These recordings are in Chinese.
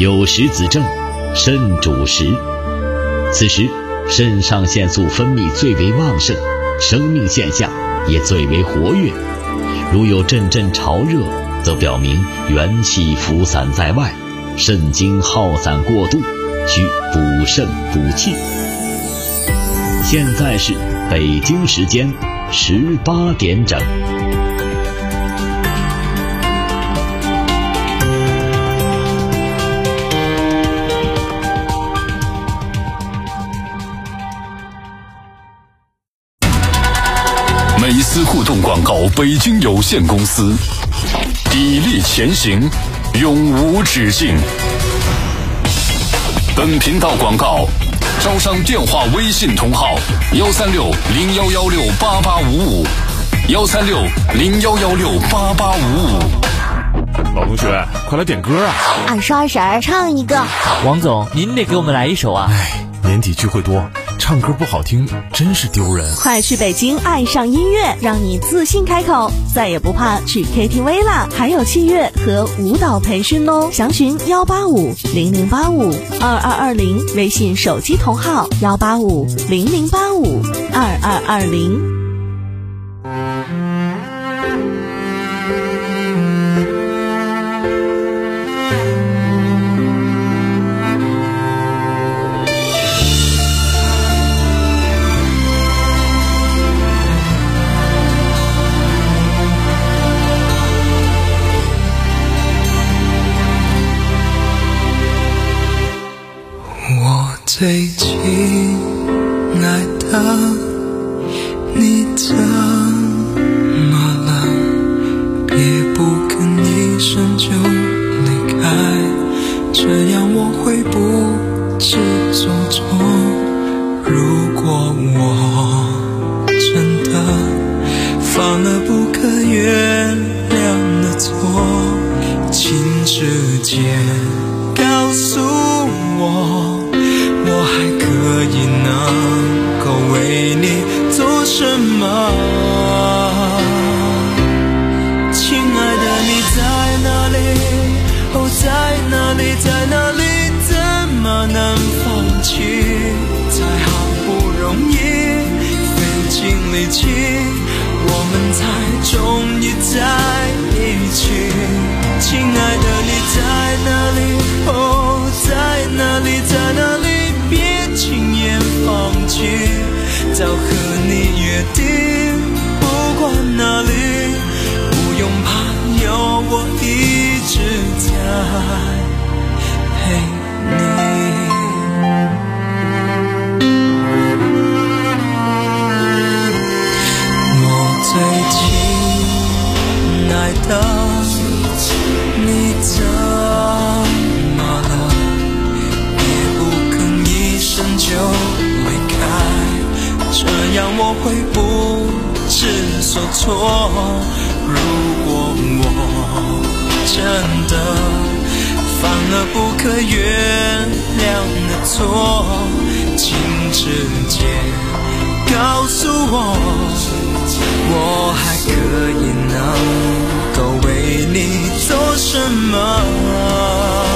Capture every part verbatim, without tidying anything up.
有时子正，肾主食。此时肾上腺素分泌最为旺盛，生命现象也最为活跃。如有阵阵潮热，则表明元气浮散在外，肾精耗散过度，需补肾补气。现在是北京时间十八点整。 美思互动广告北京有限公司，砥砺前行，永无止境。本频道广告招商电话微信同号幺三六零幺幺六八八五五，幺三六零幺幺六八八五五。 老同学，快来点歌啊！ 二十二婶唱一个。 王总，您得给我们来一首啊！ 哎，年底聚会多，唱歌不好听真是丢人。 快去北京爱上音乐，让你自信开口，再也不怕去 K T V 啦！还有器乐和舞蹈培训哦，详询幺八五零零八五二二二零，微信手机同号幺八五零零八五二二二零。 最亲爱的，你怎么了？别不吭一声就离开，这样我会不知所措。如果我真的犯了不可原谅的错，请直接告诉我，我还可以能够为你做什么？亲爱的，你在哪里？哦，在哪里？在哪里？怎么能放弃？才好不容易费尽力气，我们才终于在一起。亲爱的，你在哪里？哦，在哪里？在哪里？别轻言放弃，早和你约定，不管哪里，不用怕，有我一直在陪你。我最亲爱的，你怎么了？就离开，这样我会不知所措。如果我真的犯了不可原谅的错，请直接告诉我，我还可以能够为你做什么？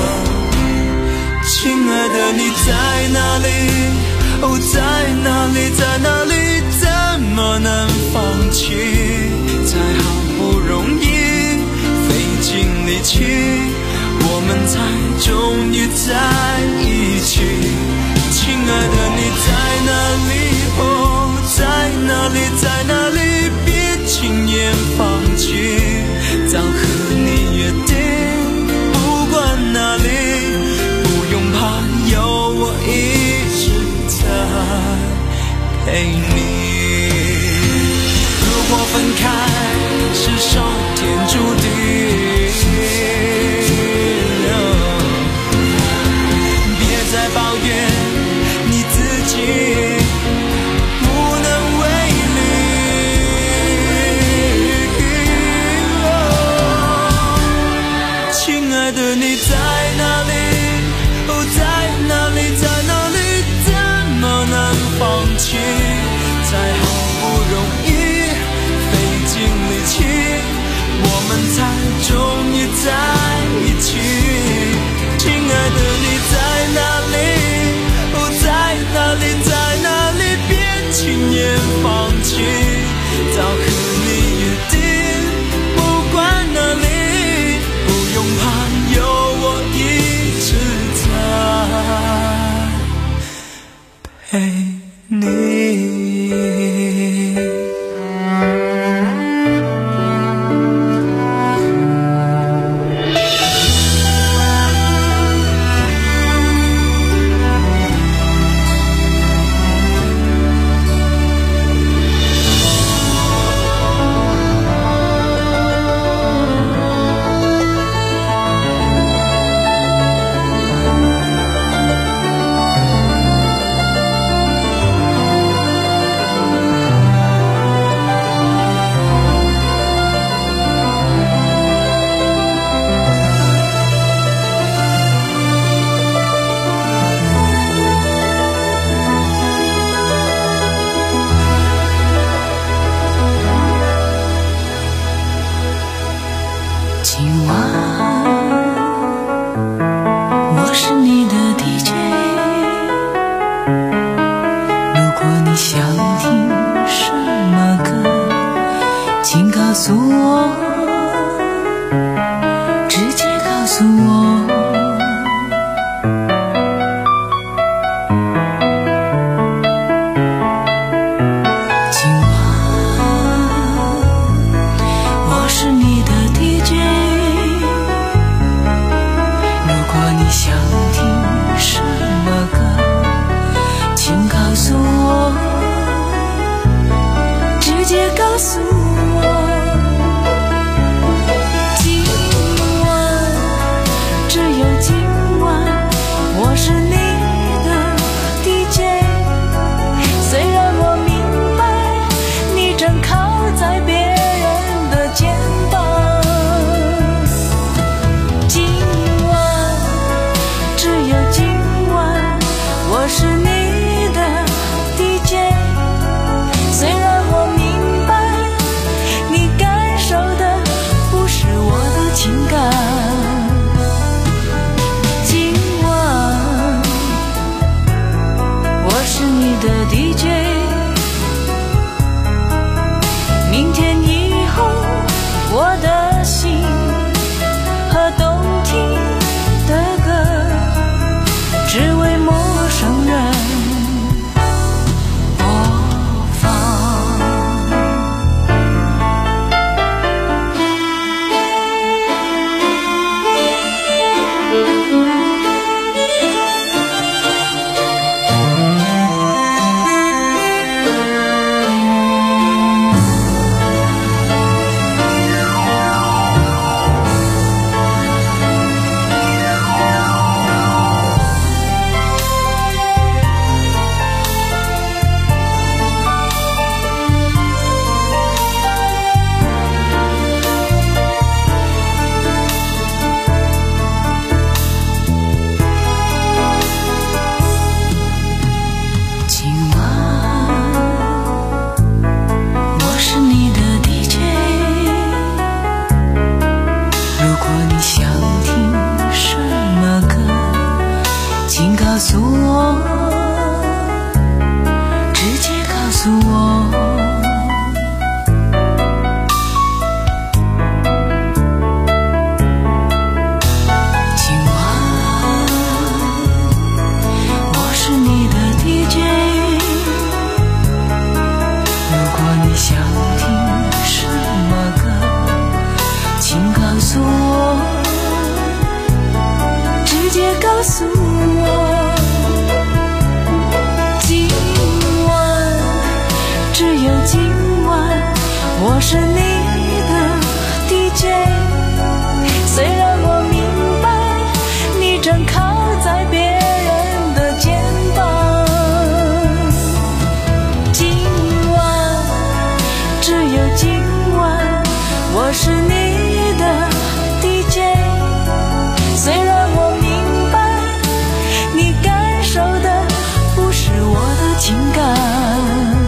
亲爱的，你在哪里？哦，在哪里？在哪里？怎么能放弃？才好不容易费尽力气，我们才终于在一起。亲爱的，你在哪里？哦，在哪里？在哪里？别轻言放弃，早和你约定，不管哪里，不用怕，有我一直在陪你。如果分开是上天注定， 你。 我是你的 D J， 虽然我明白你正靠在别人的肩膀，今晚只有今晚我是你的 D J， 虽然我明白你感受的不是我的情感，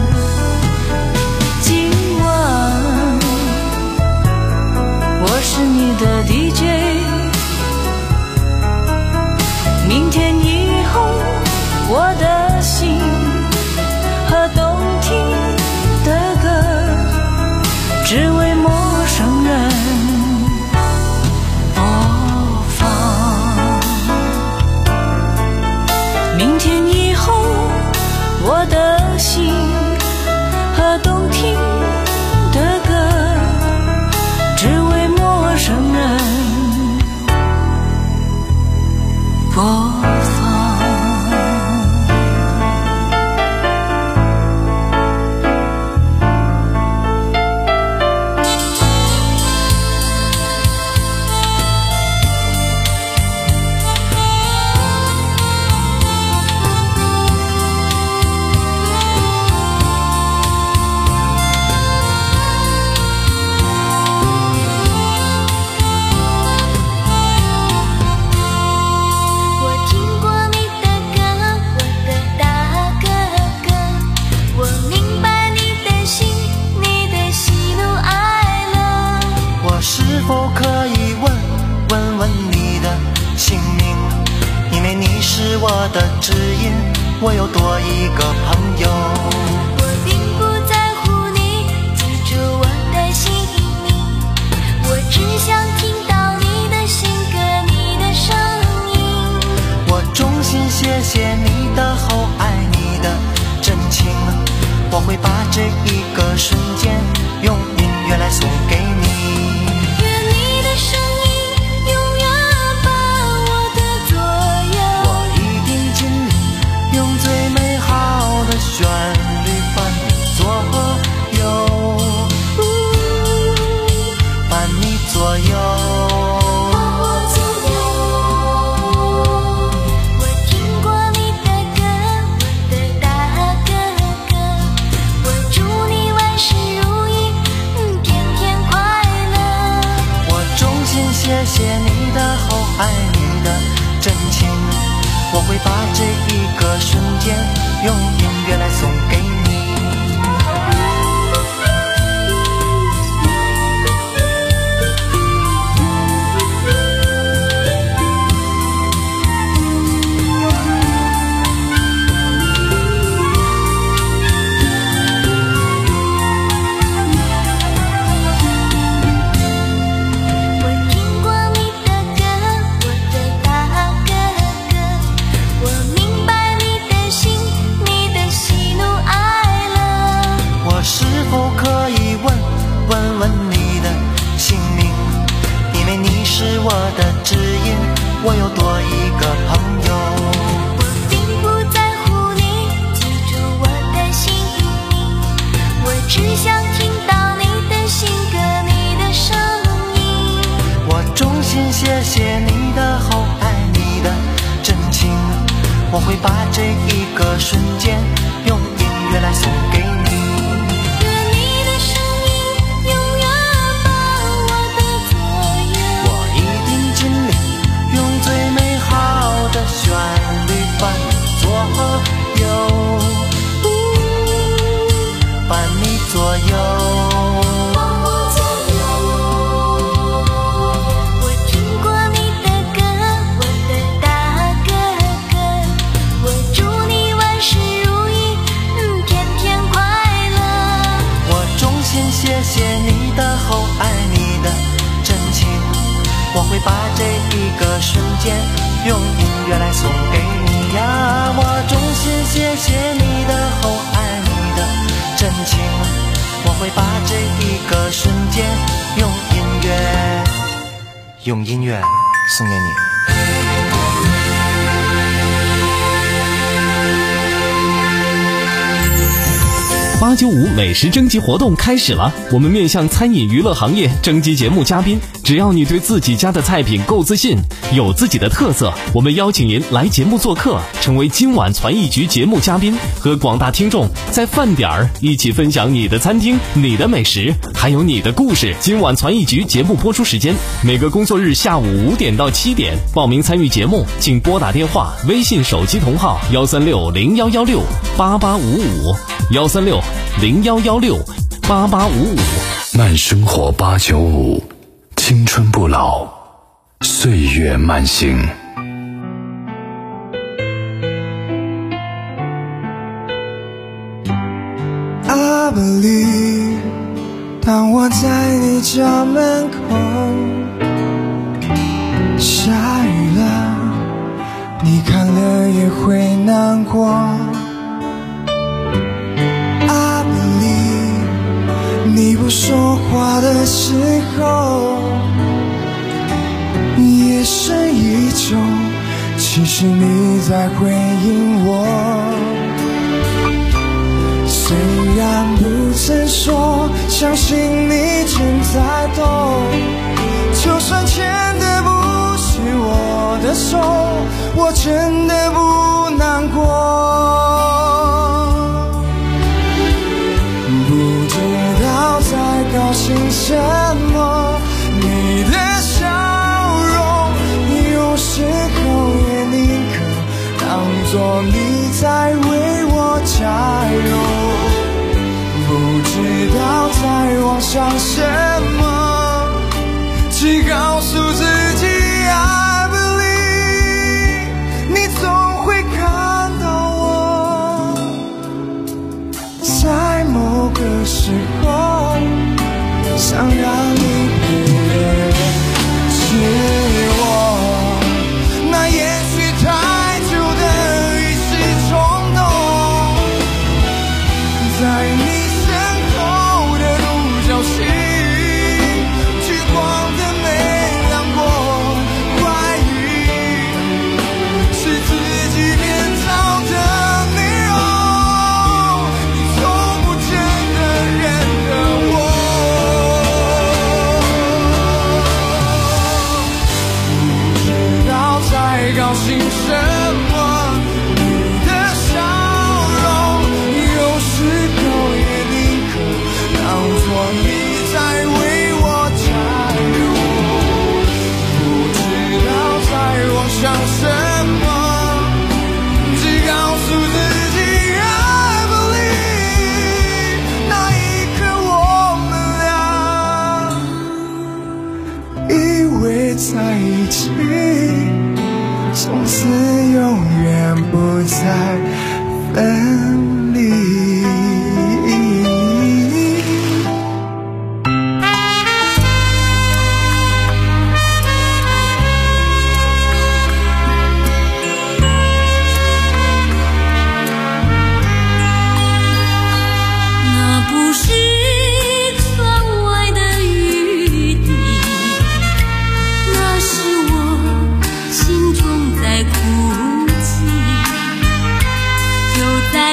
是你的 D J， 明天以后我的心和动听的歌只为陌生人播放，明天以后我的心和动听的歌，只为陌生人播放。 我有多一个朋友， 我并不在乎你记住我的姓名，我只想听到你的性格，你的声音。 我衷心谢谢你的厚爱，你的真情，我会把这一个瞬间用音乐来送给你。旋律伴你左右，伴你左右， 我听过你的歌，我的大哥哥，我祝你万事如意，天天快乐。 我衷心谢谢你的厚爱，你的真情，我会把这一个瞬间用音乐来送给你。我有多一个朋友， 我并不在乎你记住我的姓名，我只想听到你的性格，你的声音。 我衷心谢谢你的厚爱，你的真情，我会把这一个瞬间用音乐来送给你。旋律伴你左右，伴你左右， 伴我左右。我听过你的歌，我的大哥哥，我祝你万事如意，天天快乐。 我衷心谢谢你的厚爱，你的真情，我会把这一个瞬间用音乐来送给你呀！我衷心谢谢你的厚爱，你的真情，我会把这一个瞬间用音乐，用音乐送给你。 八九五美食征集活动开始了，我们面向餐饮娱乐行业征集节目嘉宾，只要你对自己家的菜品够自信，有自己的特色，我们邀请您来节目做客，成为今晚传艺局节目嘉宾，和广大听众在饭点儿一起分享你的餐厅、你的美食，还有你的故事。今晚传艺局节目播出时间每个工作日下午五点到七点，报名参与节目请拨打电话、微信手机同号幺三六零幺幺六八八五五幺三六零幺幺六八八五五。 慢生活八九五，青春不老，岁月慢行。 I believe， 当我在你家门口，下雨了，你看了也会难过。 不说话的时候，夜深依旧，其实你在回应我。虽然不曾说，相信你正在懂。就算牵的不是我的手，我真的不难过。不知道在高兴什么，你的笑容有时候也宁可当作你在为我加油。不知道在妄想什么，只告诉自己 I believe 你总会看到我，在某个时候想让你不认识我，那也许太久的一时冲动，在你高兴什么，你的笑容有时候也宁可当作你在为我加油。不知道在妄想什么，只告诉自己 I believe 那一刻我们俩以为在一起，从此永远不再分离。 那不是窗外的雨滴，那是我心中在哭泣，就在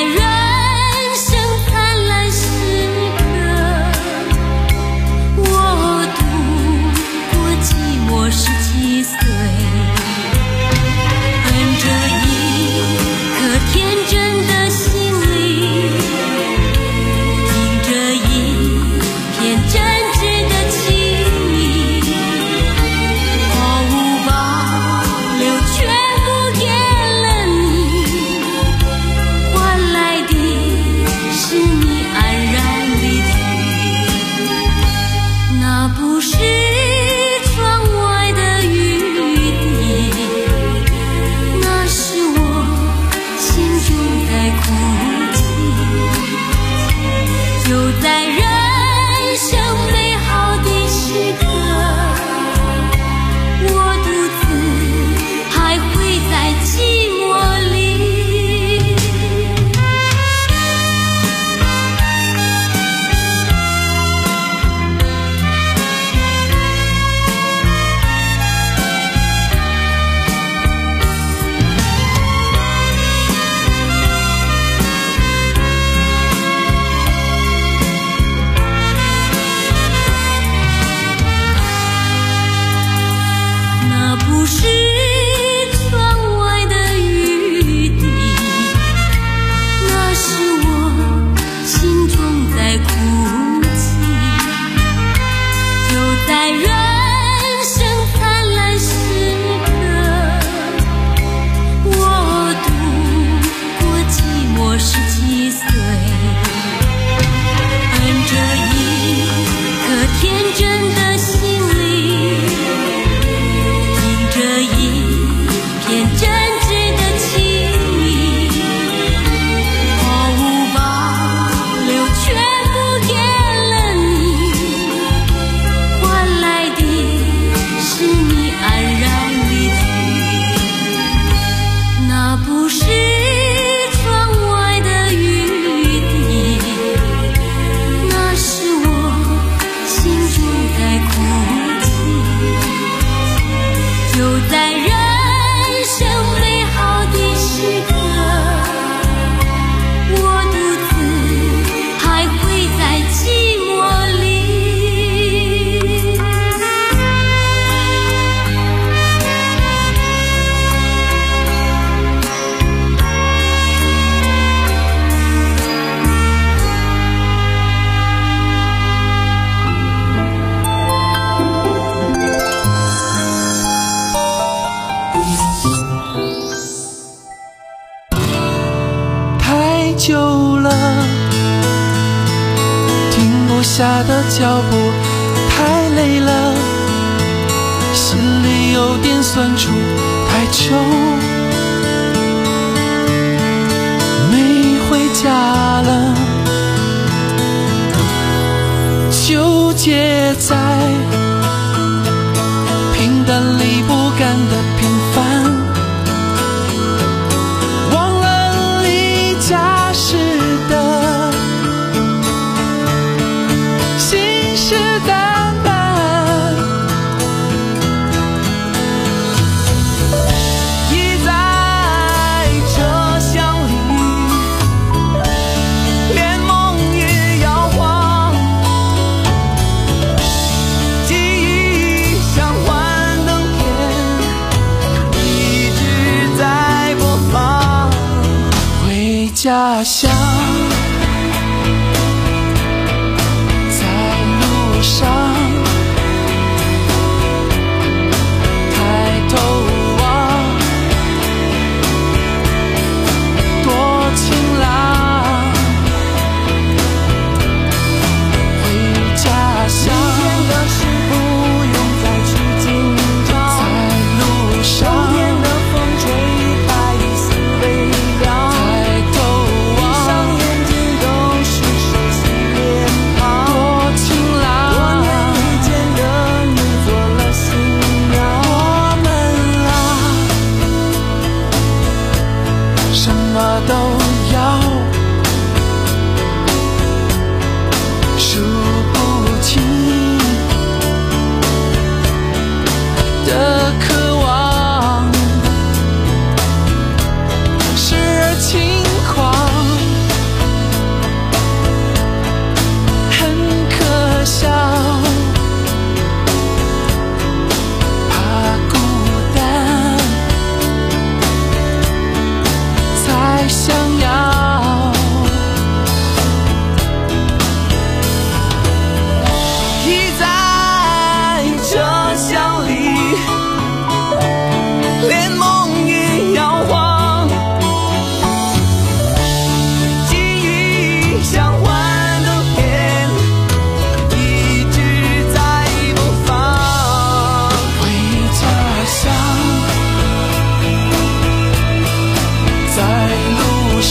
久了，停不下的脚步太累了，心里有点酸楚太久没回家了，纠结在平淡里不甘的平凡，忘了离家时的信誓旦旦，倚在车厢里，连梦也摇晃，记忆像幻灯片，一直在播放。回家乡，在路上，抬头望，多晴朗。回家乡，明天的事不用再去紧张，在路上，秋天的风吹白衣丝微凉，抬头望，闭上眼睛都是熟悉脸庞，多晴朗。多年以前的你做了新娘，我们啊，什么都要，数不清的渴望，时而轻狂，很可笑，怕孤单才想要，倚在车厢里，连梦也摇晃，记忆像幻灯片，一直在播放。回家乡，在路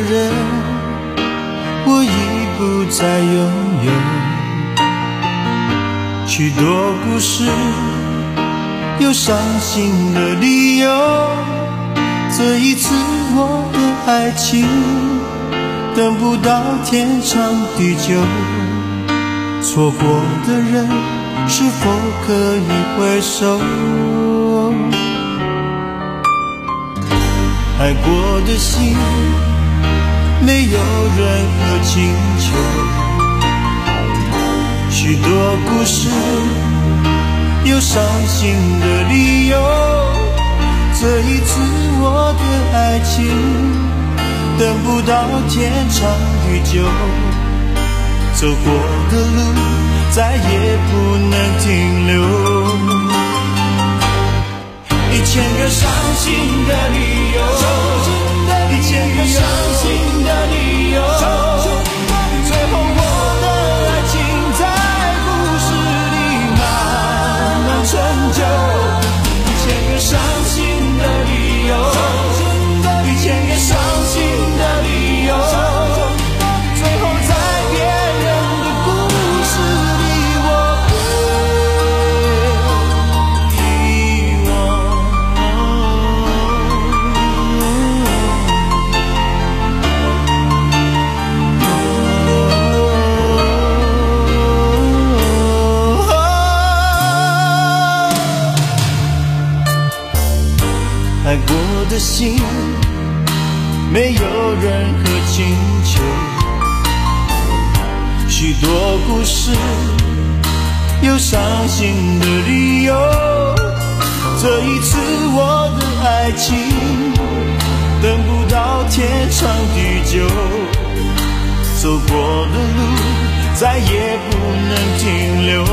人，我已不再拥有。许多故事有伤心的理由，这一次我的爱情等不到天长地久，错过的人是否可以回首？爱过的心没有任何请求，许多故事有伤心的理由，这一次我的爱情等不到天长地久，走过的路再也不能停留。一千个伤心的理由，一千个伤心的理由，最后我的爱情在故事里慢慢成就。一千个伤心的理由，一千个伤心的理由，最后在别人的故事里我被遗忘。爱过的心没有任何请求，许多故事有伤心的理由，这一次我的爱情等不到天长地久，走过的路再也不能停留。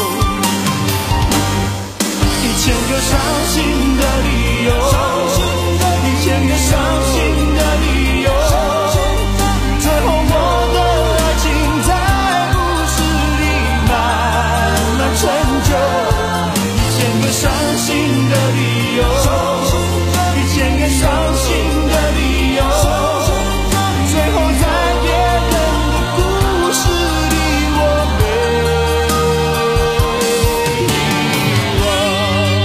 一千个伤心的理由，一千个伤心的理由，最后我的爱情在故事里慢慢成就。一千个伤心的理由，一千个伤心的理由，最后在别人的故事里我被遗忘。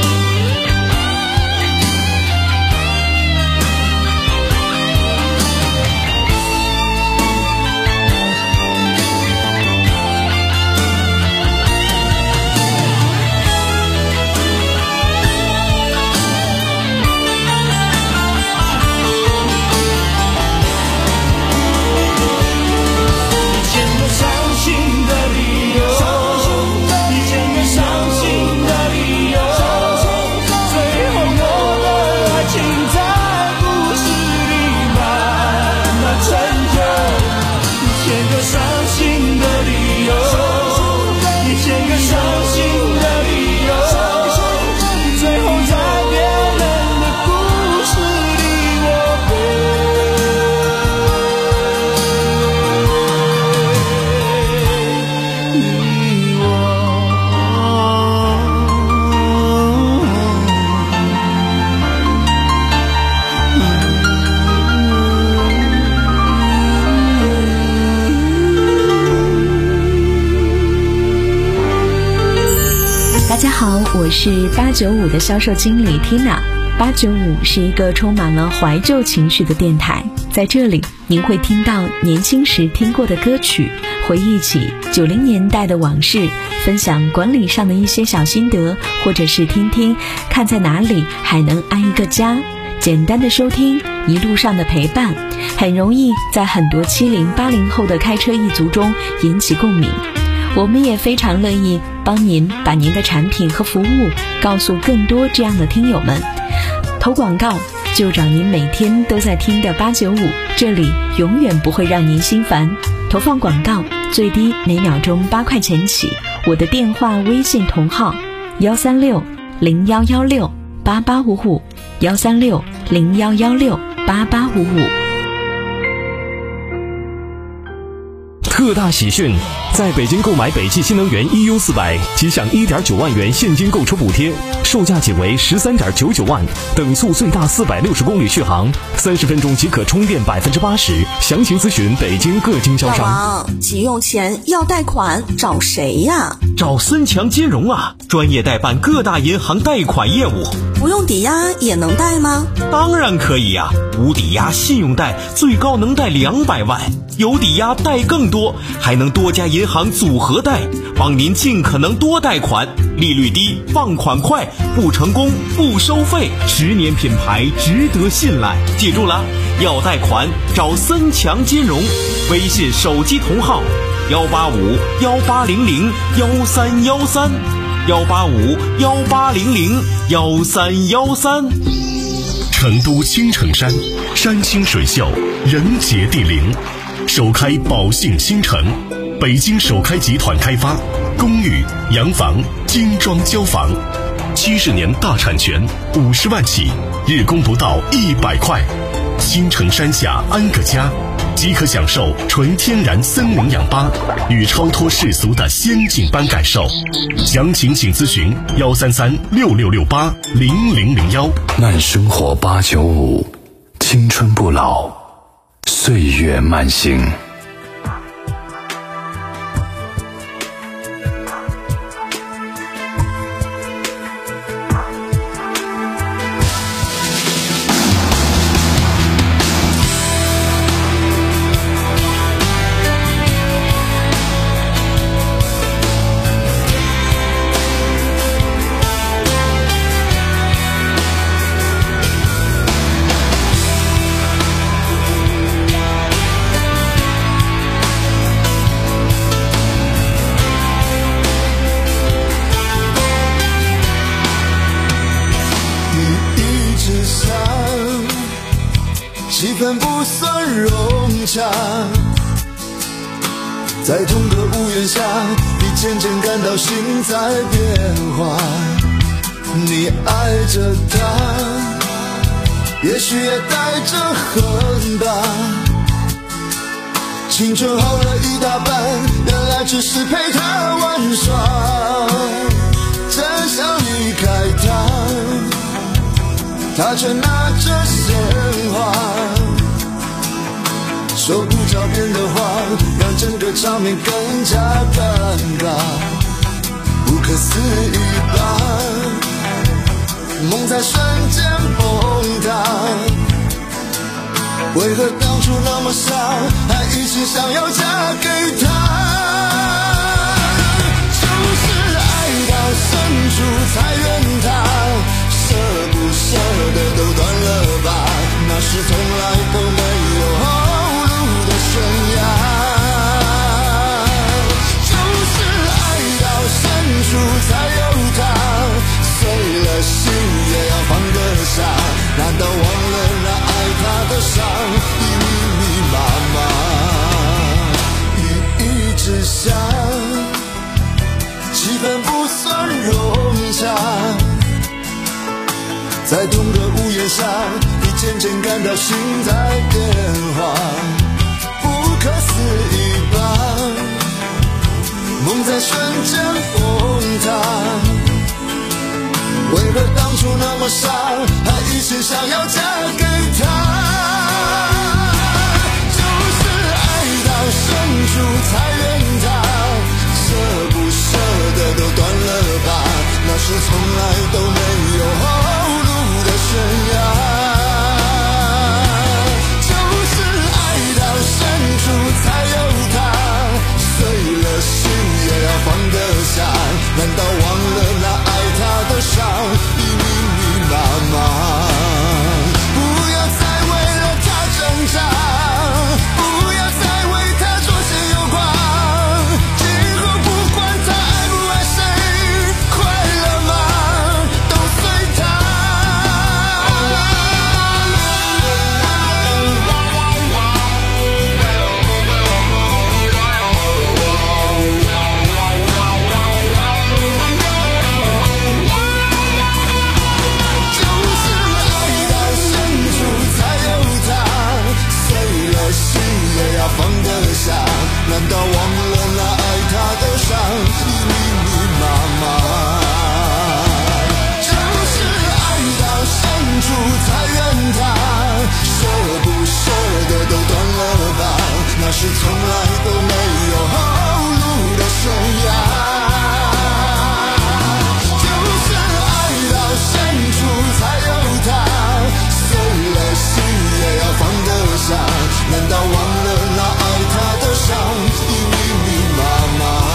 我是八九五的销售经理 Tina。 八九五是一个充满了怀旧情绪的电台，在这里您会听到年轻时听过的歌曲，回忆起九零年代的往事，分享管理上的一些小心得，或者是听听看在哪里还能安一个家。简单的收听，一路上的陪伴，很容易在很多七零八零后的开车一族中引起共鸣。我们也非常乐意帮您把您的产品和服务告诉更多这样的听友们。投广告就找您每天都在听的八九五，这里永远不会让您心烦。投放广告最低每秒钟八块钱起，我的电话微信同号幺三六零幺幺六八八五五，幺三六零幺幺六八八五五。 特大喜讯，在北京购买北汽新能源 E U 四百，即享 一点九万元现金购车补贴，售价仅为十三点九九万，等速最大四百六十公里续航，三十分钟即可充电百分之八十。详情咨询北京各经销商。 老王，急用钱要贷款找谁呀？ 找森强金融啊，专业代办各大银行贷款业务。 不用抵押也能贷吗？ 当然可以呀、啊，无抵押信用贷最高能贷两百万，有抵押贷更多，还能多家银行组合贷，帮您尽可能多贷款，利率低，放款快，不成功不收费，十年品牌值得信赖。记住了，要贷款找森强金融，微信手机同号幺八五幺八零零幺三幺三。幺八五幺八零零幺三幺三。 成都青城山，山清水秀，人杰地灵，首开宝兴新城，北京首开集团开发，公寓、洋房、精装交房，七十年大产权，五十万起，日供不到一百块。青城山下安个家，即可享受纯天然森林氧吧与超脱世俗的仙境般感受。详情请咨询幺三三六六六八零零零幺。 慢生活八九五，青春不老，岁月慢行。 气氛不算融洽，在同个屋檐下，你渐渐感到心在变化。你爱着他，也许也带着恨吧。青春耗了一大半，原来只是陪他玩耍。真想离开他，他却拿着鲜花，说不着边的话，让整个场面更加尴尬。不可思议吧，梦在瞬间崩塌。为何当初那么傻，还一直想要嫁给他？就是爱到深处才怨他，舍不舍得都断了吧，那是从来都没有后路的悬崖。就是爱到深处才有他，碎了心也要放得下，难道忘了那爱他的伤已密密麻麻？雨一直下，气氛不算融洽，在同个屋檐下，你渐渐感到心在变化。不可思议吧，梦在瞬间崩塌。为何当初那么傻，还一直想要嫁给他？就是爱到深处才怨他，舍不舍得都断了吧，那是从来都没有后路的悬崖。就是爱是从来都没有后路的悬崖。就是爱到深处才有它，碎了心也要放得下。难道忘了那爱他的伤已密密麻麻？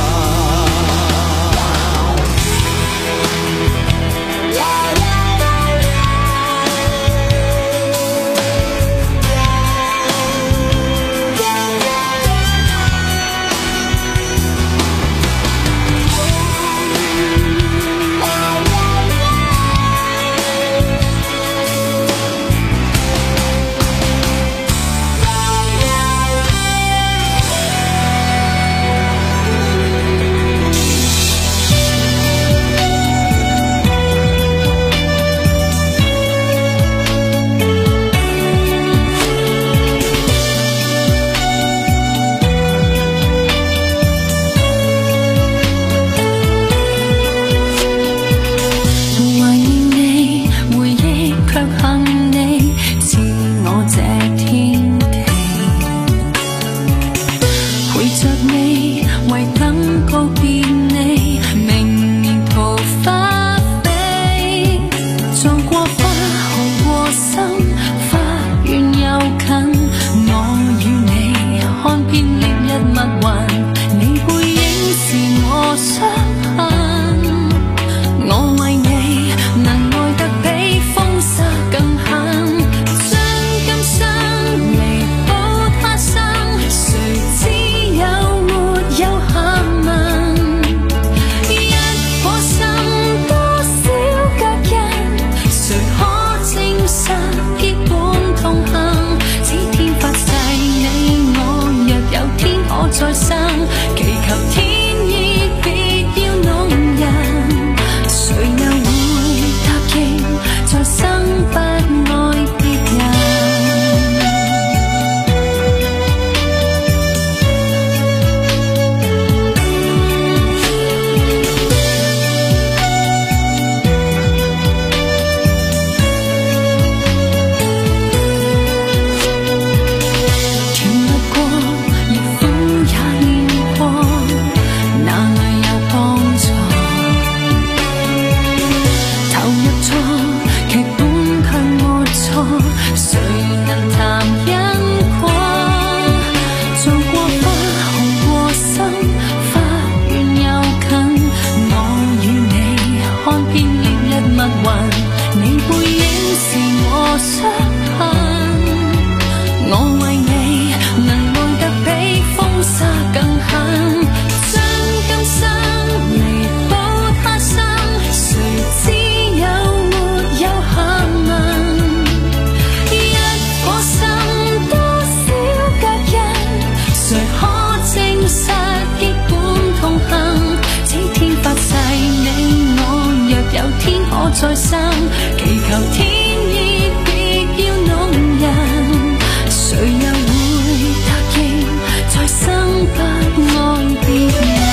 再生，祈求天意別要弄人，誰又會答應再生不愛別人？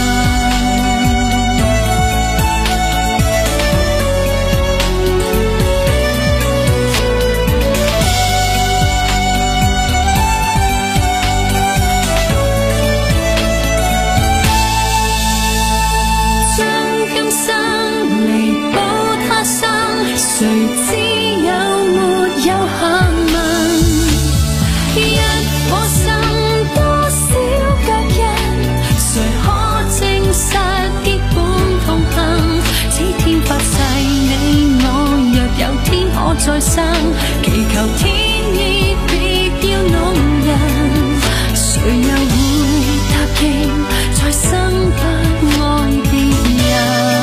誰知有沒有下文？一顆心多少腳印，誰可證實結伴同行？此天發誓你我若有天可再生，祈求天意別要弄人，誰又會答應再生不愛別人？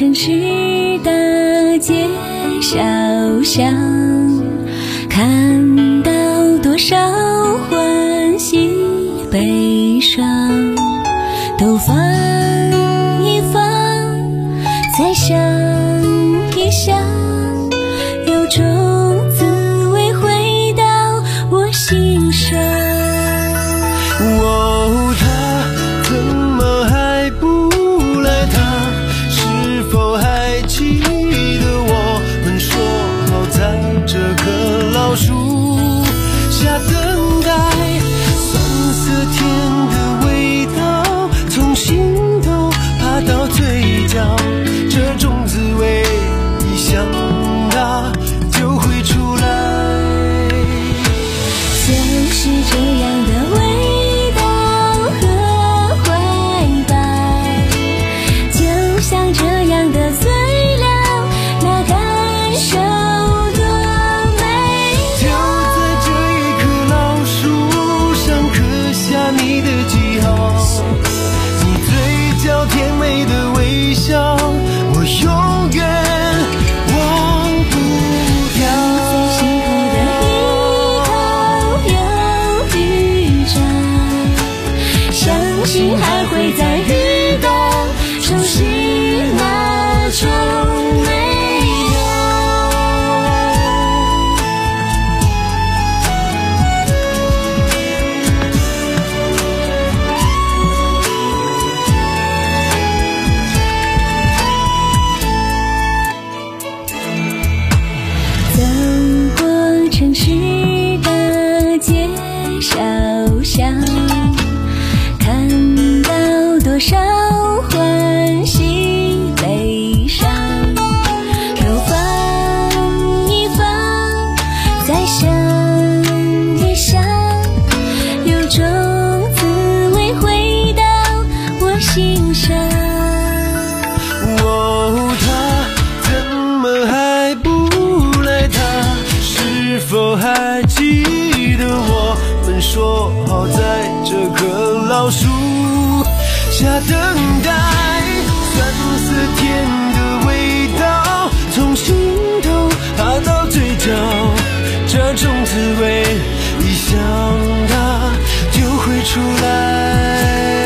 城市的街小巷，看到多少欢喜悲伤，都放一放，再想一想，有种滋味回到我心上。 哦，他怎么还不来？他是否还记得我们说好在这棵老树下等待？酸涩甜的味道从心头爬到嘴角，这种滋味一想它就会出来。 就是这样的味道和怀抱，就像这样的最了，那感受多美妙。 就在这一棵老树上刻下你的记号，你嘴角甜美的微笑，我永远忘不掉。 在心口的一头有雨章，相信还会再遇到，重拾那种美妙。走过城市的街小巷，看到多少欢喜悲伤，都放一放，再想一想，有种滋味回到我心上。 哦，他怎么还不来？他是否还记得我们说好在这棵老树下等待？酸涩甜的味道从心头爬到嘴角，这种滋味一想它就会出来。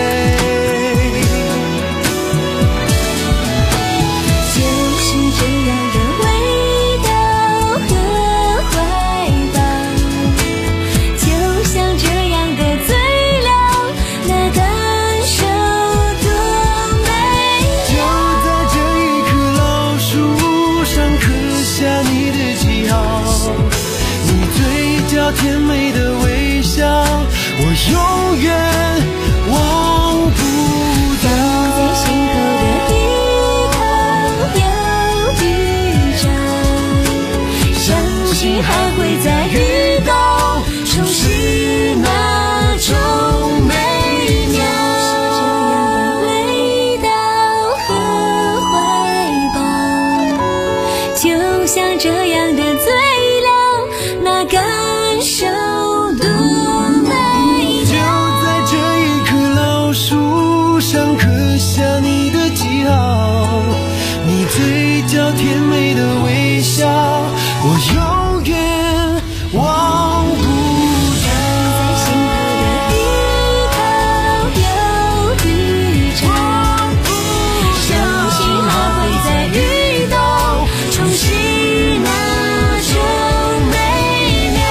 就是这样的味道和怀抱，就像这样的最了，那感受多美就在这一棵老树上刻下你的记号，你嘴角甜美的微笑，我永远忘不掉。 在心口的一头有雨章，相信还会再遇到，重拾那种美妙。这样的味道和怀抱，就像这样的最了，那感受多美就在这一棵老树上刻下你的记号，你嘴角甜美的微笑，我永远忘不掉。 在心口的一头有雨章，相信还会再遇到，重拾那种美妙。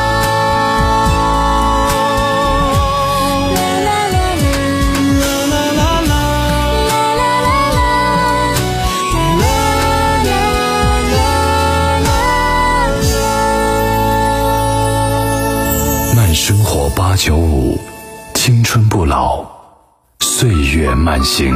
啦啦啦啦， 啦啦啦啦， 啦啦啦啦，啦啦啦啦。 慢生活八九五，青春不老，岁月慢行。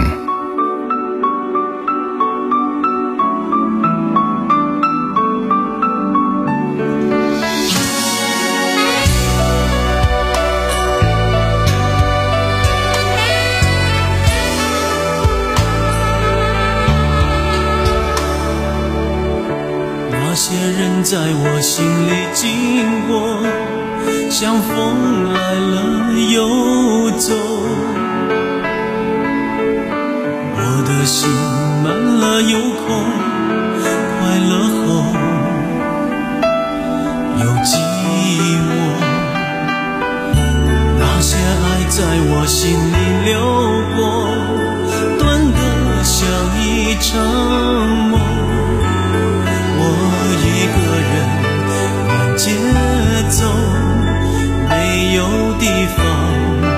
那些人在我心里经过，像风来了又走，我的心满了又空，快乐后又寂寞。那些爱在我心里流过，短得像一场梦。我一个人慢节奏，没有地方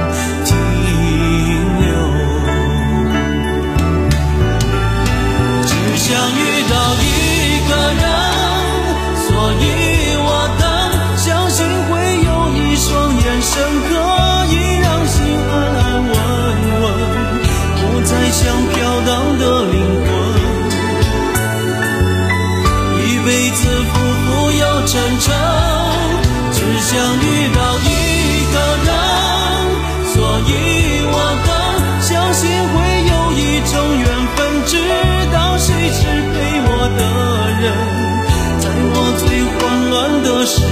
想遇到一个人，所以我等，相信会有一双眼神可以让心安安稳稳，不再像飘荡的灵魂，一辈子浮浮又沉沉，只想遇到一个人，所以我等，相信会有一种缘分，直到谁是陪我的人，在我最慌乱的时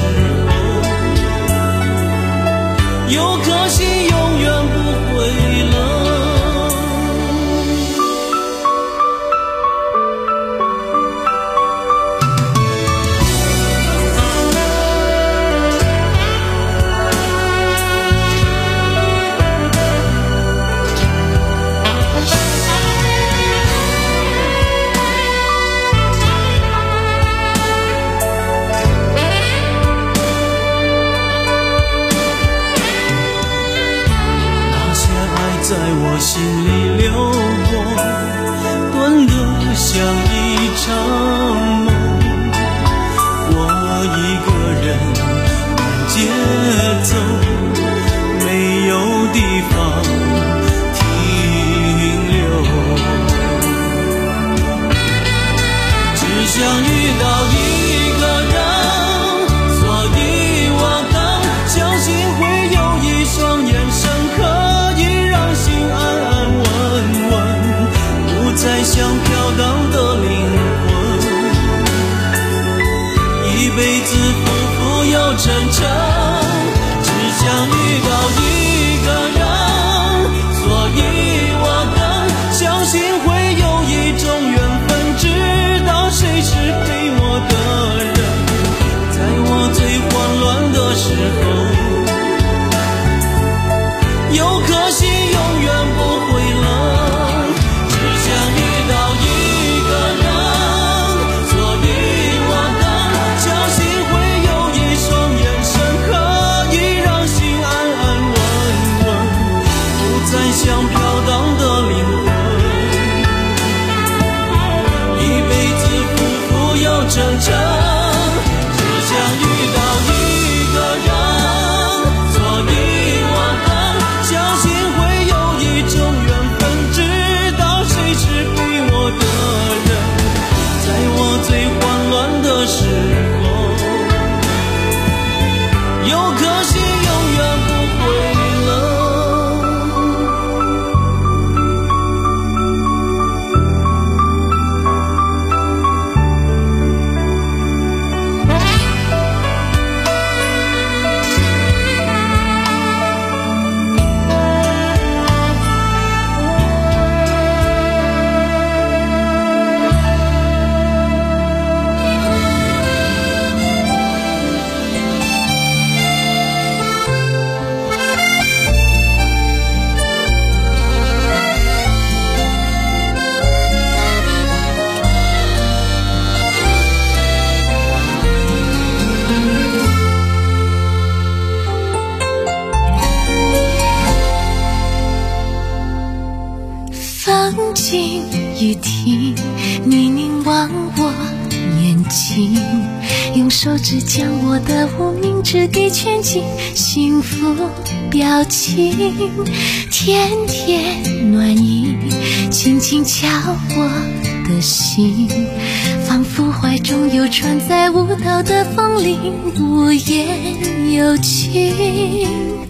候，有颗心永远不会冷。在我心里流过，短得像一场梦。我一个人慢节奏，没有地方停留，只想遇到一个人，所以我等，相信会有一双眼神可以让心安安稳稳，不再像飘荡的灵魂，一辈子浮浮又沉沉，只想遇到一个人，所以我等，相信会有一种缘分，知道谁是陪我的人，在我最慌乱的时候，有颗心永远不会冷，只想遇到一个人，所以我等，相信会有一双眼神可以让心安安稳稳，不再像飘荡的灵魂，一辈子浮浮又沉沉，只想遇到一个人，所以我等，相信会有一种缘分，知道谁是陪我的人，在我最慌乱的时候，有颗心永远不会冷。 风静雨停，你凝望我眼睛，用手指将我的无名指给圈紧，幸福表情，甜甜暖意，轻轻敲我的心，仿佛怀中有船在舞蹈的风铃，无言有情。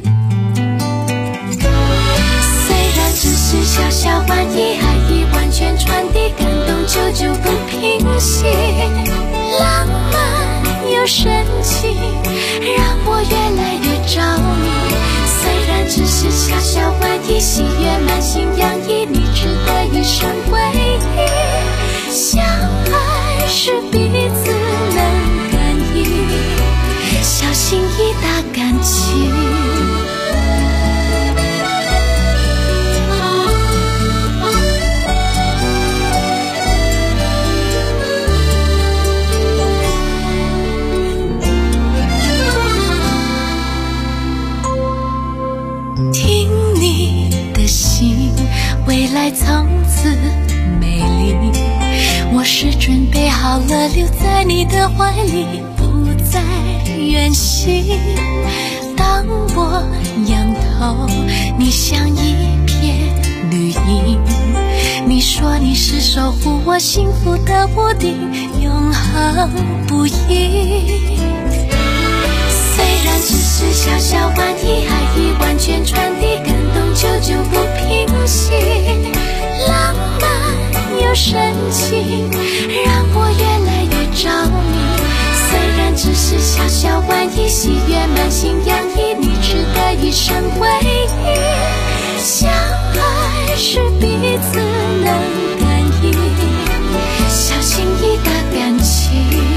只是小小玩意，爱已完全传递，感动久久不平息，浪漫又深情，让我越来越着迷。虽然只是小小玩意，喜悦满心洋溢，你值得一生回忆。 相爱是彼此能感应，小心翼翼的感情。听你的心，未来从此美丽。我是准备好了，留在你的怀里，不再远行。当我仰头，你像一片绿荫。你说你是守护我幸福的屋顶，永恒不移。虽然只是小小玩意，爱已完全传递，感动久久不平息，浪漫又深情，让我越来越着迷。虽然只是小小玩意，喜悦满心洋溢，你值得一生回忆。相爱是彼此能感应，小心翼翼的感情。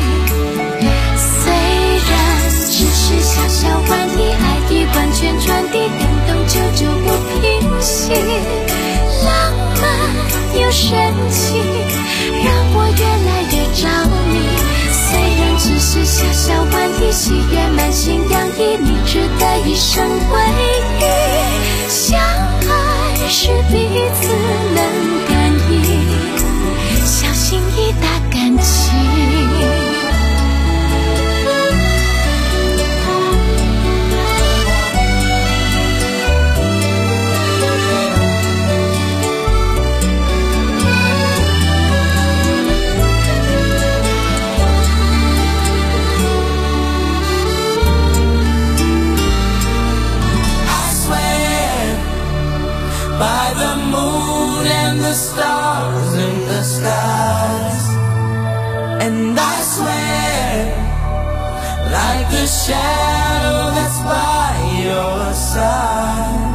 只是小小玩意，爱已完全传递，感动久久不平息，浪漫又深情，让我越来越着迷。虽然只是小小玩意，喜悦满心洋溢，你值得一生回忆。相爱是彼此能感应，小心翼翼的感情。 By the moon and the stars in the skies, and I swear, like the shadow that's by your side,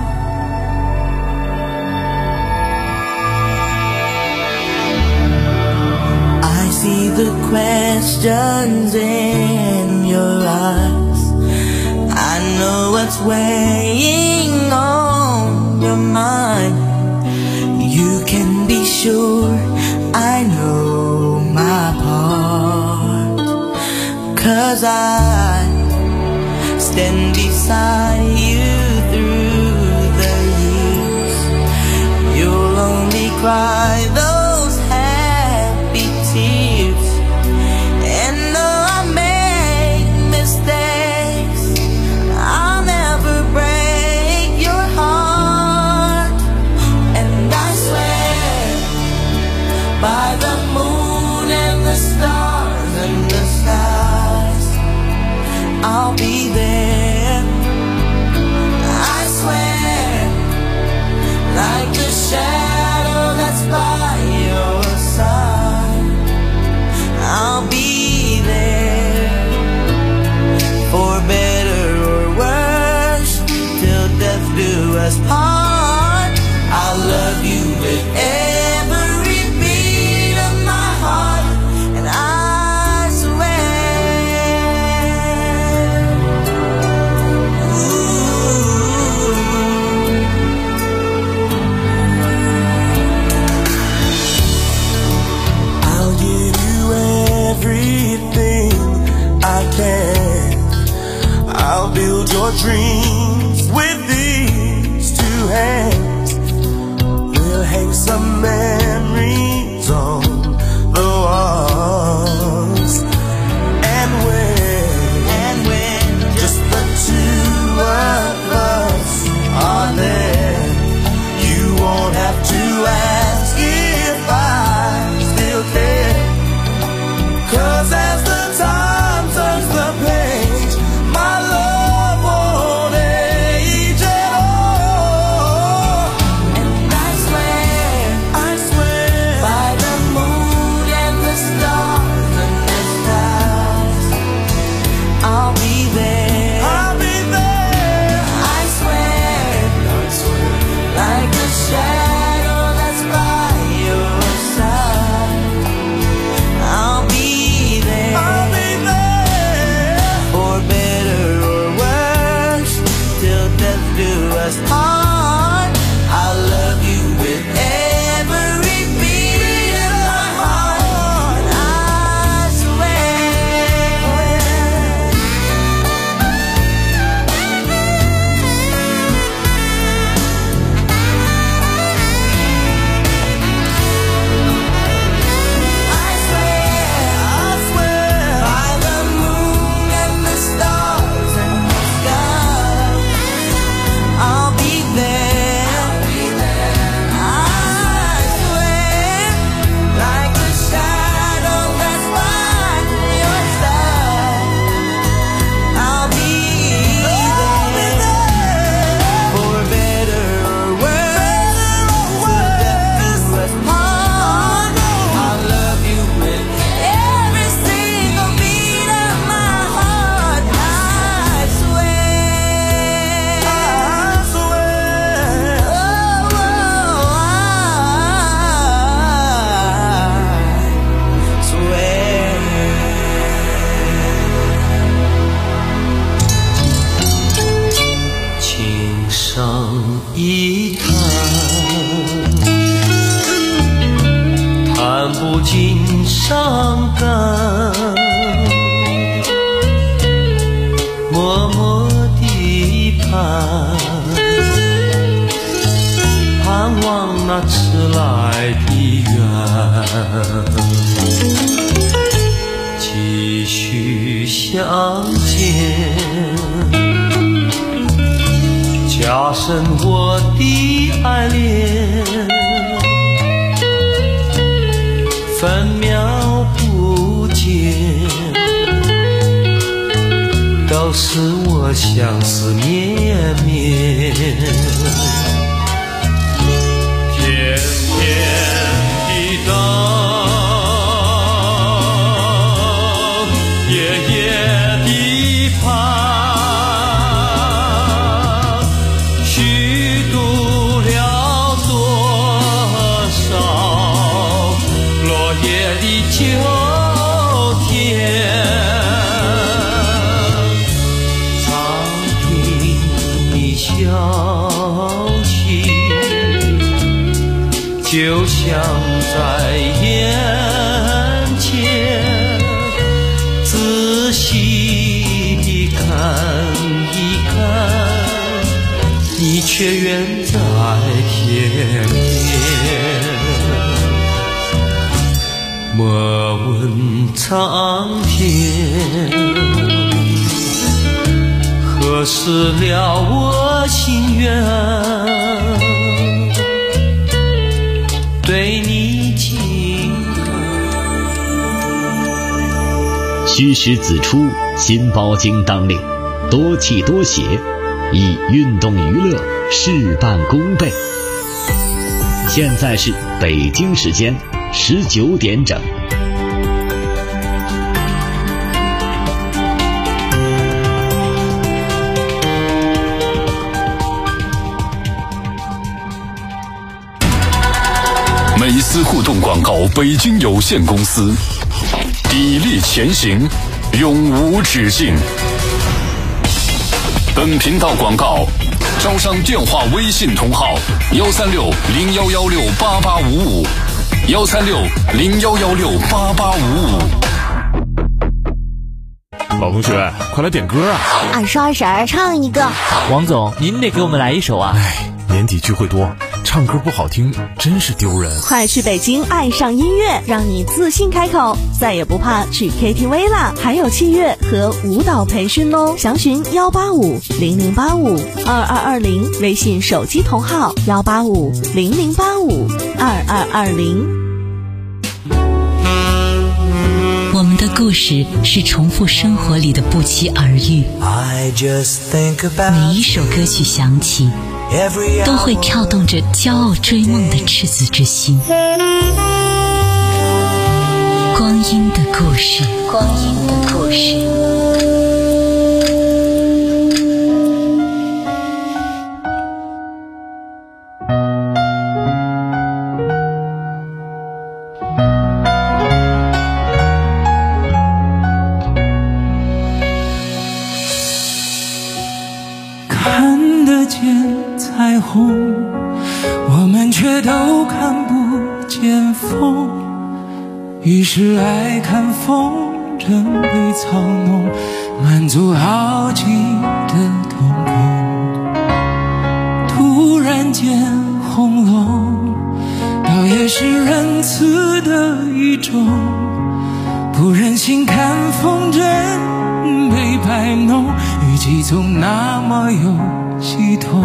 I see the questions in your eyes, I know what's weighing on your mind. You can be sure I know my part, 'cause I stand beside you through the years. You'll only cry those happy tears, and though I make mistakes, I'll never break your heart. And I swear, by the moon and the stars and the skies, I'll be there. I swear, like the shadow that's by your side, I'll be there. For better or worse, till death do us part, I'll love you with every beat of my heart. And I swear, ooh, I'll give you everything I can. I'll build your dreams with these two hands. We'll hang some memories on the walls. And when, and when just the two of us are there, you won't have to ask if I still care. 'Cause as the time turns the page, my love won't age at all. And I swear, I swear, 尽伤感，默默地盼，盼望那迟来的缘，继续相见，加深我的爱恋，分秒不见，都是我相思绵绵。天天的等，夜夜的盼，虚度了多少落叶的秋天，常听你消息，就像在眼前，仔细地看一看，你却远在天边。莫问苍天，何时了我心愿，对你情虚实子出，新包经当令，多气多写，以运动娱乐事半功倍。现在是北京时间十九点整。 美思互动广告北京有限公司，砥砺前行，永无止境。本频道广告招商电话微信同号：幺三六零幺幺六八八五五，幺三六零幺幺六八八五五。 老同学，快来点歌啊！ 二叔二婶唱一个。 王总，您得给我们来一首啊！ 哎，年底聚会多，唱歌不好听真是丢人。 快去北京爱上音乐，让你自信开口，再也不怕去 K T V 啦！还有器乐和舞蹈培训哦，详询幺八五零零八五二二二零，微信手机同号幺八五零零八五二二二零。 我们的故事是重复生活里的不期而遇，每一首歌曲响起都会跳动着骄傲追梦的赤子之心。光阴的故事，光阴的故事。 看得见彩虹，我们却都看不见风，于是爱看风筝被操弄，满足好奇的瞳孔。突然间红楼，倒也是仁慈的一种，不忍心看风筝被摆弄，语气总那么有系统。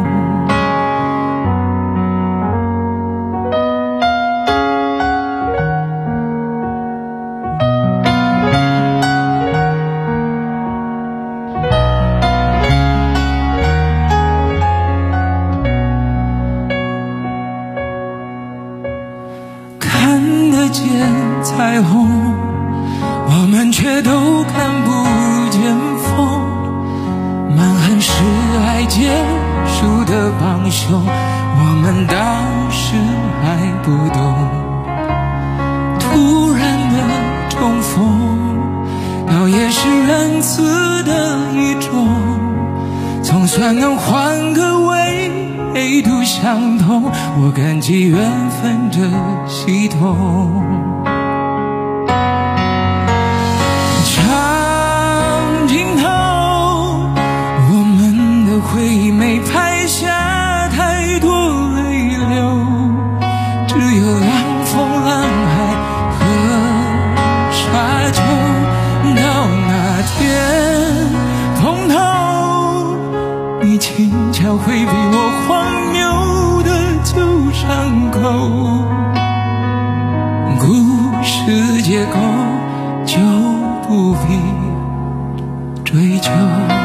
看得见彩虹，我们却都看不见风，蛮横是爱结束的帮凶，我们当时还不懂。突然的重逢，倒也是仁慈的一种，总算能换个纬度相同，我感激缘分这系统。 轻巧回避我荒谬的旧伤口，故事结构就不必追究。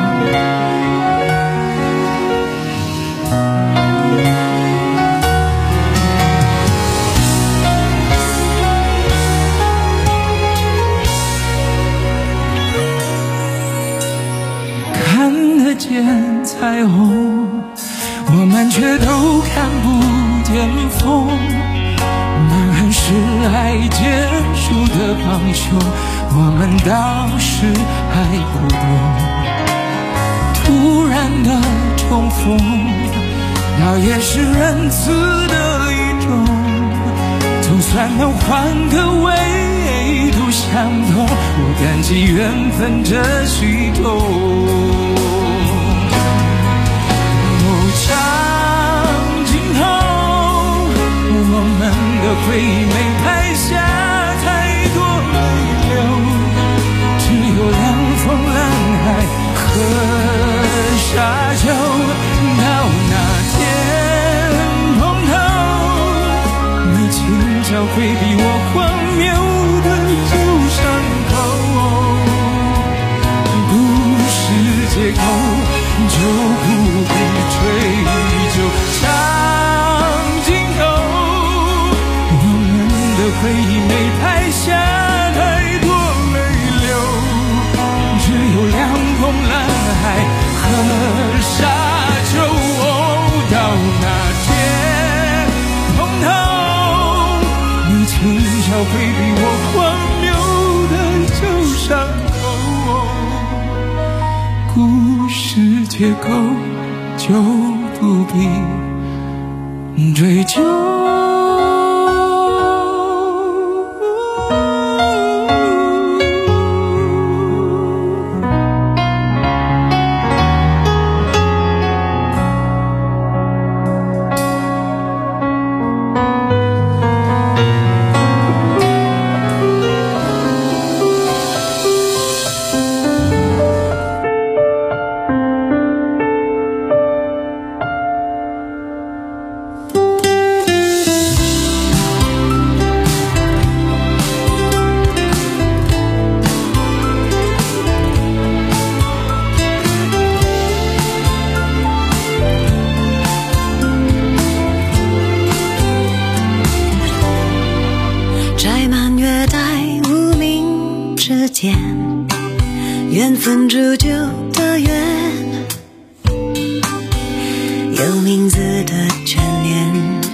看得见彩虹，我们却都看不见风。男孩是爱结束的帮凶，我们倒是还不懂。突然的重逢，那也是仁慈的一种。就算能换个维度相同，我感激缘分这虚构。长镜头，我们的回忆没拍下太多泪流，只有凉风蓝海和沙丘。到那天碰头，你轻巧回避我荒谬的旧伤口，故事结构就不必追究。长镜头，我们的回忆没拍下太多泪流，只有凉风蓝海和沙丘。到那天碰头，你轻巧回避我荒谬的旧伤口，故事结构就不必追究。 缘分铸就的缘，有名字的眷恋，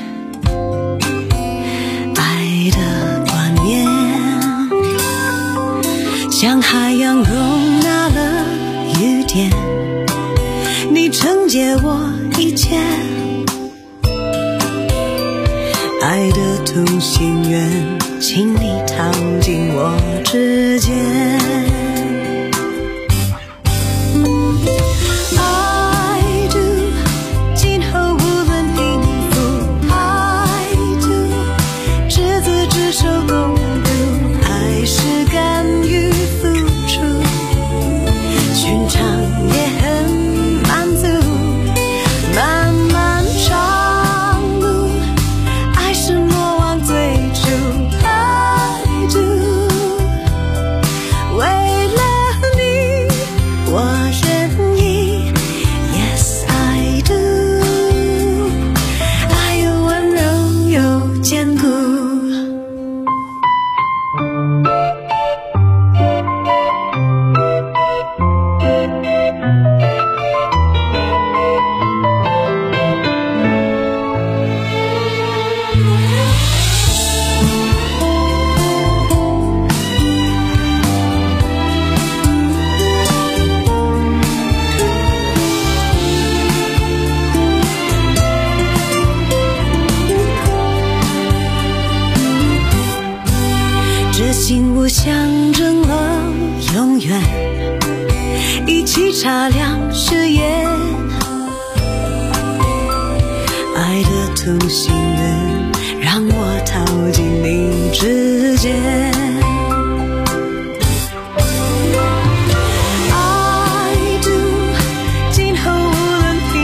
爱的冠冕，像海洋容纳了雨点，你承接我一切，爱的同心圆，请你躺进我指尖。 心物象征了永远，一起擦亮誓言，爱的同心圆，让我逃进你指尖。I do， 今后无论平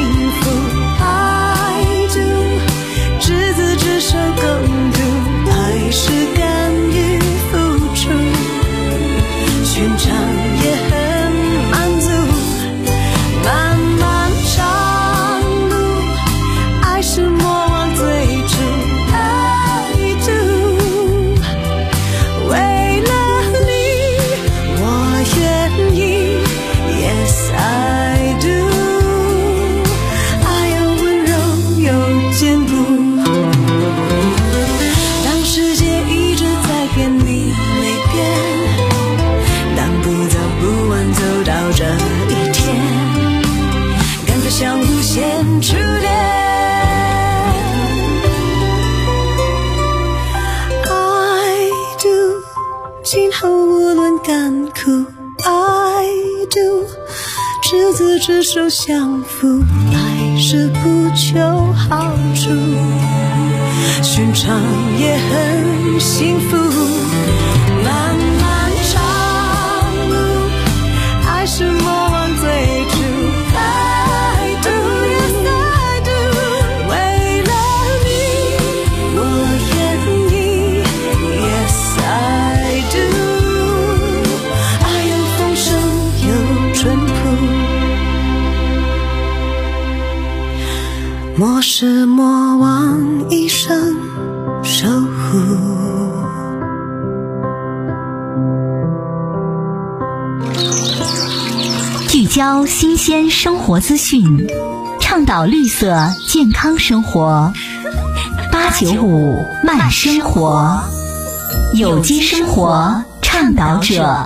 像无限初恋。I do， 今后无论甘苦 I do， 执子之手相扶，来世不求好处，寻常也很幸福。漫漫长路，爱是莫忘最初。I do， yes I do， 为了你，我愿意 ，yes I do， 爱有丰盛有淳朴，莫失莫忘一生守护。 聚焦新鲜生活资讯，倡导绿色健康生活。八九五慢生活，有机生活倡导者，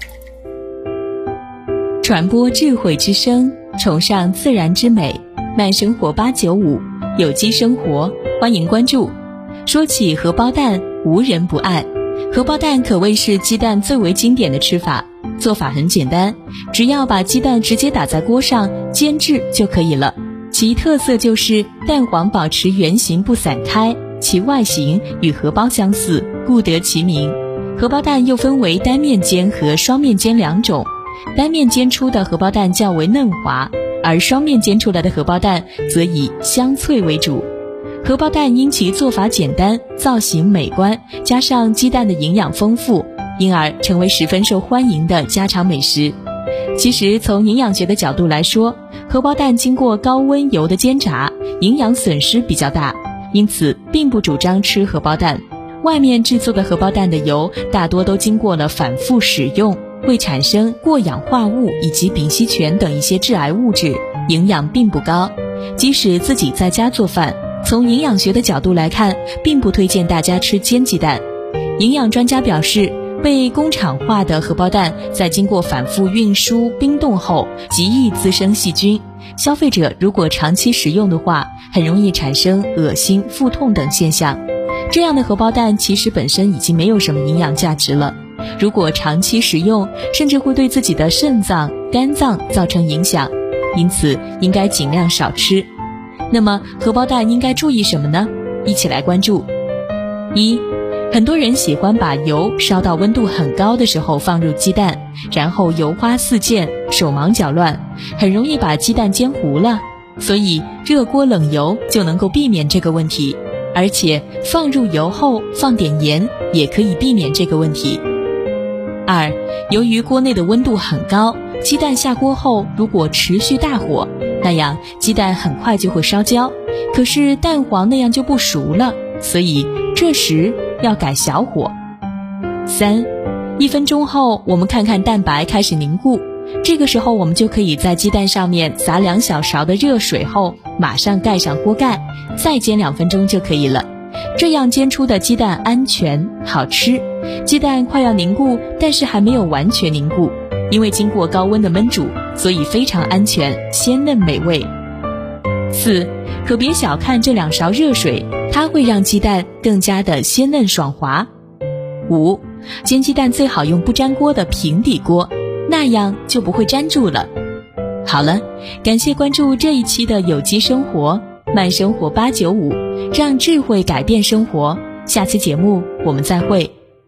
传播智慧之声，崇尚自然之美。慢生活八九五，有机生活，欢迎关注。说起荷包蛋，无人不爱。荷包蛋可谓是鸡蛋最为经典的吃法，做法很简单，只要把鸡蛋直接打在锅上煎制就可以了。其特色就是蛋黄保持圆形不散开，其外形与荷包相似，故得其名。荷包蛋又分为单面煎和双面煎两种，单面煎出的荷包蛋较为嫩滑，而双面煎出来的荷包蛋则以香脆为主。荷包蛋因其做法简单，造型美观，加上鸡蛋的营养丰富，因而成为十分受欢迎的家常美食。其实从营养学的角度来说，荷包蛋经过高温油的煎炸，营养损失比较大，因此并不主张吃荷包蛋。外面制作的荷包蛋的油大多都经过了反复使用，会产生过氧化物以及丙烯醛等一些致癌物质，营养并不高。即使自己在家做饭，从营养学的角度来看，并不推荐大家吃煎鸡蛋。营养专家表示，被工厂化的荷包蛋在经过反复运输冰冻后极易滋生细菌，消费者如果长期食用的话，很容易产生恶心、腹痛等现象。这样的荷包蛋其实本身已经没有什么营养价值了，如果长期食用，甚至会对自己的肾脏、肝脏造成影响，因此应该尽量少吃。那么荷包蛋应该注意什么呢？一起来关注。一，很多人喜欢把油烧到温度很高的时候放入鸡蛋，然后油花四溅，手忙脚乱，很容易把鸡蛋煎糊了。所以热锅冷油就能够避免这个问题，而且放入油后放点盐也可以避免这个问题。二，由于锅内的温度很高，鸡蛋下锅后如果持续大火，那样鸡蛋很快就会烧焦，可是蛋黄那样就不熟了，所以这时要改小火。三，一分钟后我们看看蛋白开始凝固，这个时候我们就可以在鸡蛋上面撒两小勺的热水后，马上盖上锅盖，再煎两分钟就可以了。这样煎出的鸡蛋安全好吃，鸡蛋快要凝固，但是还没有完全凝固，因为经过高温的焖煮，所以非常安全，鲜嫩美味。四，可别小看这两勺热水，它会让鸡蛋更加的鲜嫩爽滑。五，煎鸡蛋最好用不粘锅的平底锅，那样就不会粘住了。好了，感谢关注这一期的有机生活慢生活八九五，让智慧改变生活。下期节目我们再会。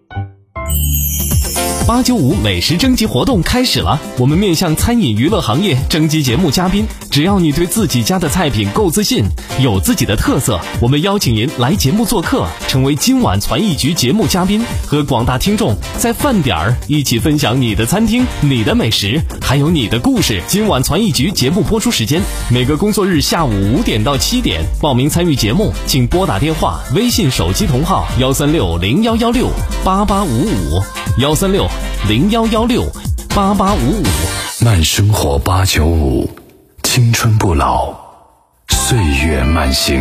八九五美食征集活动开始了，我们面向餐饮娱乐行业征集节目嘉宾，只要你对自己家的菜品够自信，有自己的特色，我们邀请您来节目做客，成为今晚传艺局节目嘉宾，和广大听众在饭点儿一起分享你的餐厅、你的美食，还有你的故事。今晚传艺局节目播出时间每个工作日下午五点到七点，报名参与节目请拨打电话、微信手机同号幺三六零幺幺六八八五五幺三六零幺幺六八八五五。 慢生活八九五，青春不老，岁月慢行。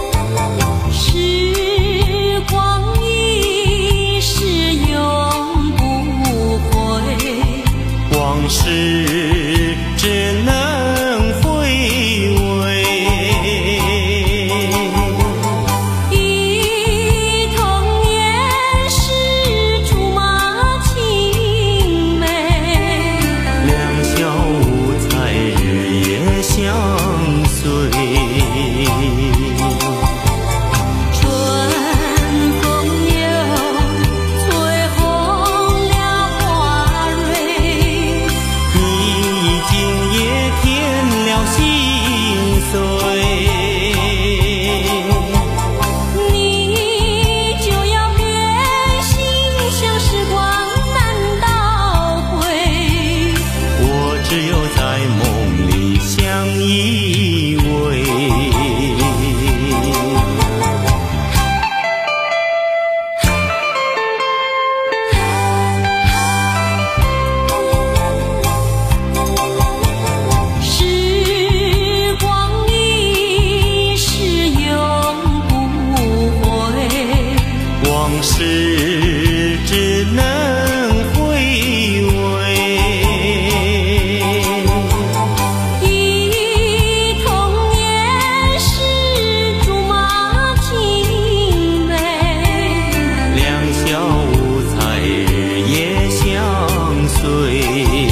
时光一逝永时只能回味。 忆童年时竹马青梅， 两小无猜日夜相随。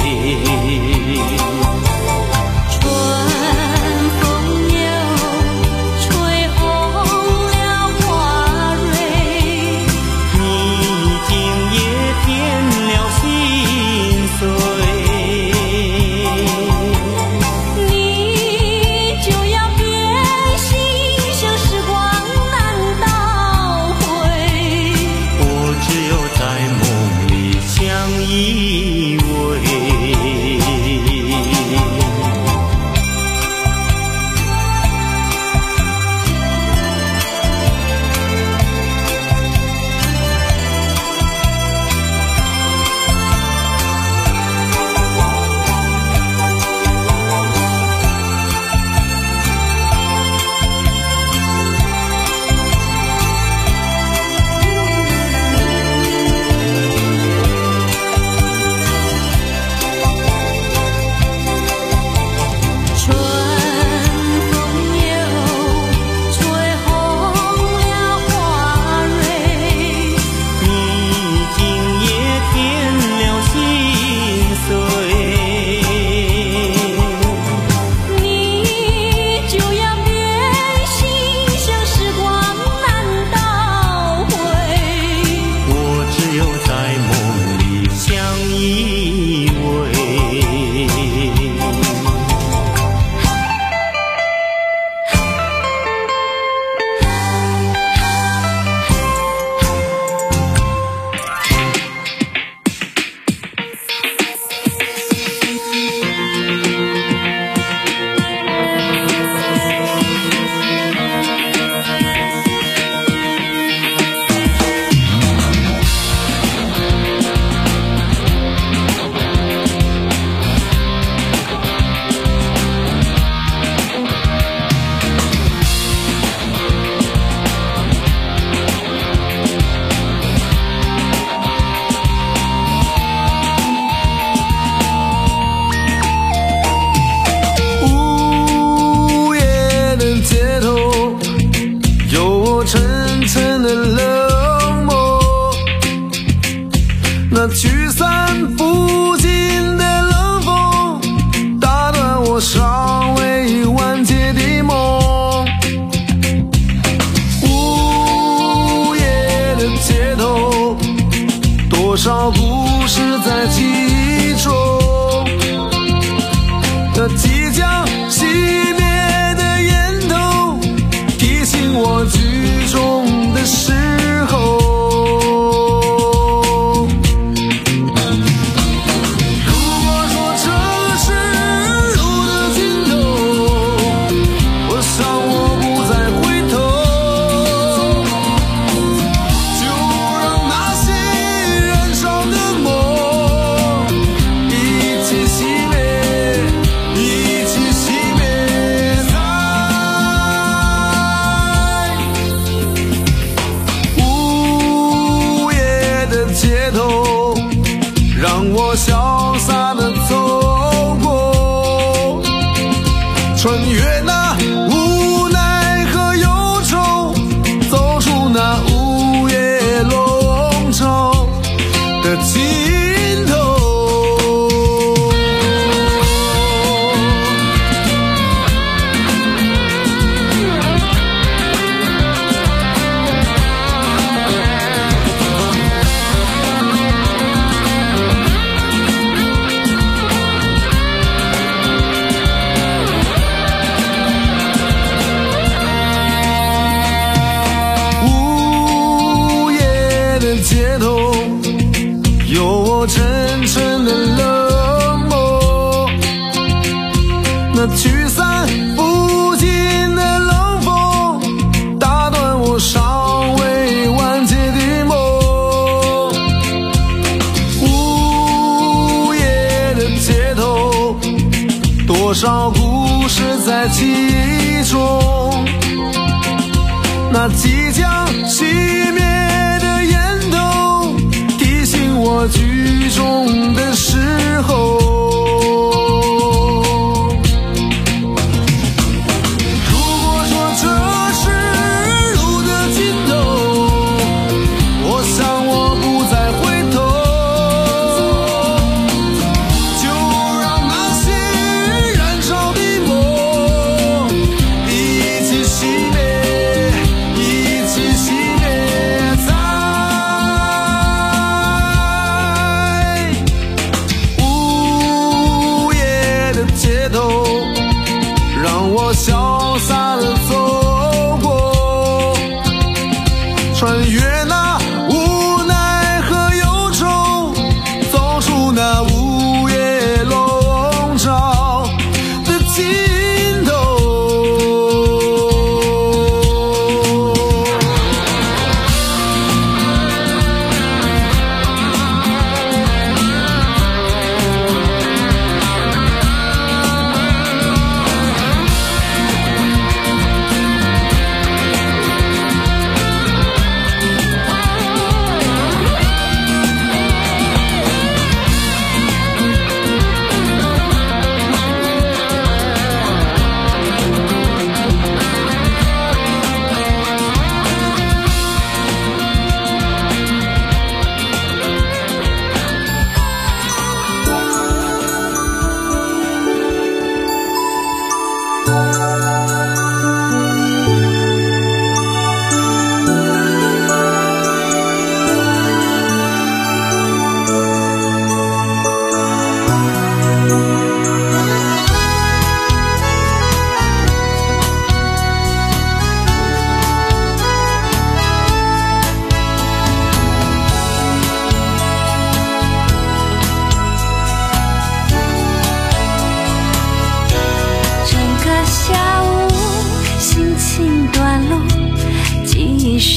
那驱散不尽的冷风，打断我尚未完结的梦。午夜的街头，多少故事在其中。那即将熄灭的烟头，提醒我剧终的时候。潇洒地走过，穿越那无奈和忧愁，走出那午夜笼罩的尽头。街头有我沉沉的冷漠，那驱散不尽的冷风，打断我尚未完结的梦。午夜的街头，多少故事在其中，那即将熄灭的烟头，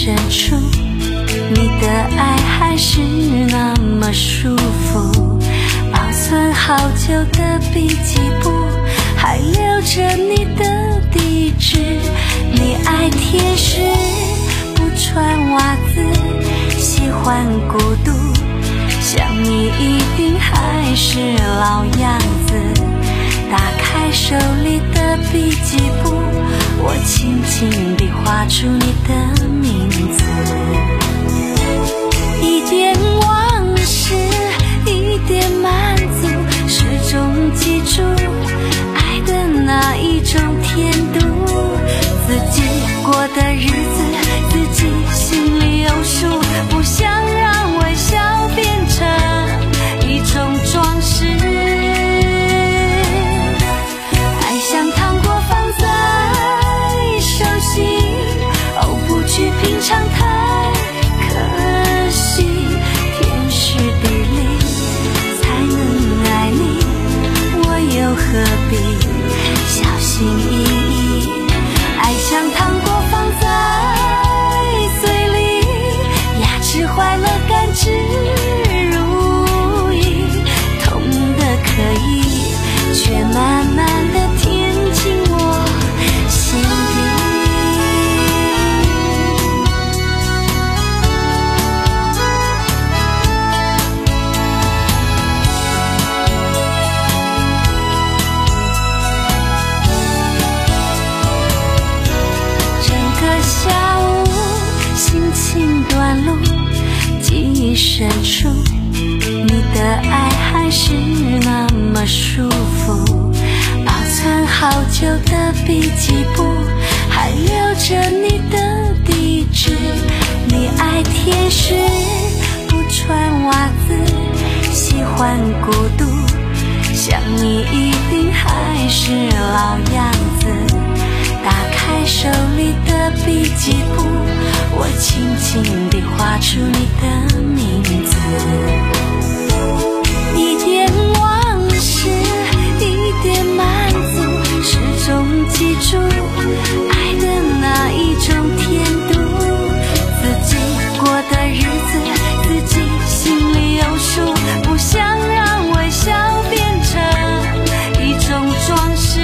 深处，你的爱还是那么舒服，保存好久的笔记簿，还留着你的地址。你爱甜食，不穿袜子，喜欢孤独，想你一定还是老样子。打开手里的笔记簿，我轻轻地画出你的名字。一点往事，一点满足，始终记住爱的那一种甜度。自己过的日子，自己心里有数，不想让微笑变成一种装饰。爱像糖果放在手心，哦，不去品尝太可惜，天时地利才能爱你，我又何必小心翼翼。爱像糖果放在嘴里，牙齿坏了甘之如饴，痛的可以，却慢慢的填进我心底。下午心情短路，记忆深处，你的爱还是那么舒服，保存好久的笔记簿，还留着你的地址。你爱甜食，不穿袜子，喜欢孤独，想你一定还是老样子。打开手里的笔记簿，我轻轻地画出你的名字。一点往事，一点满足，始终记住爱的那一种甜度。自己过的日子，自己心里有数，不想让微笑变成一种装饰。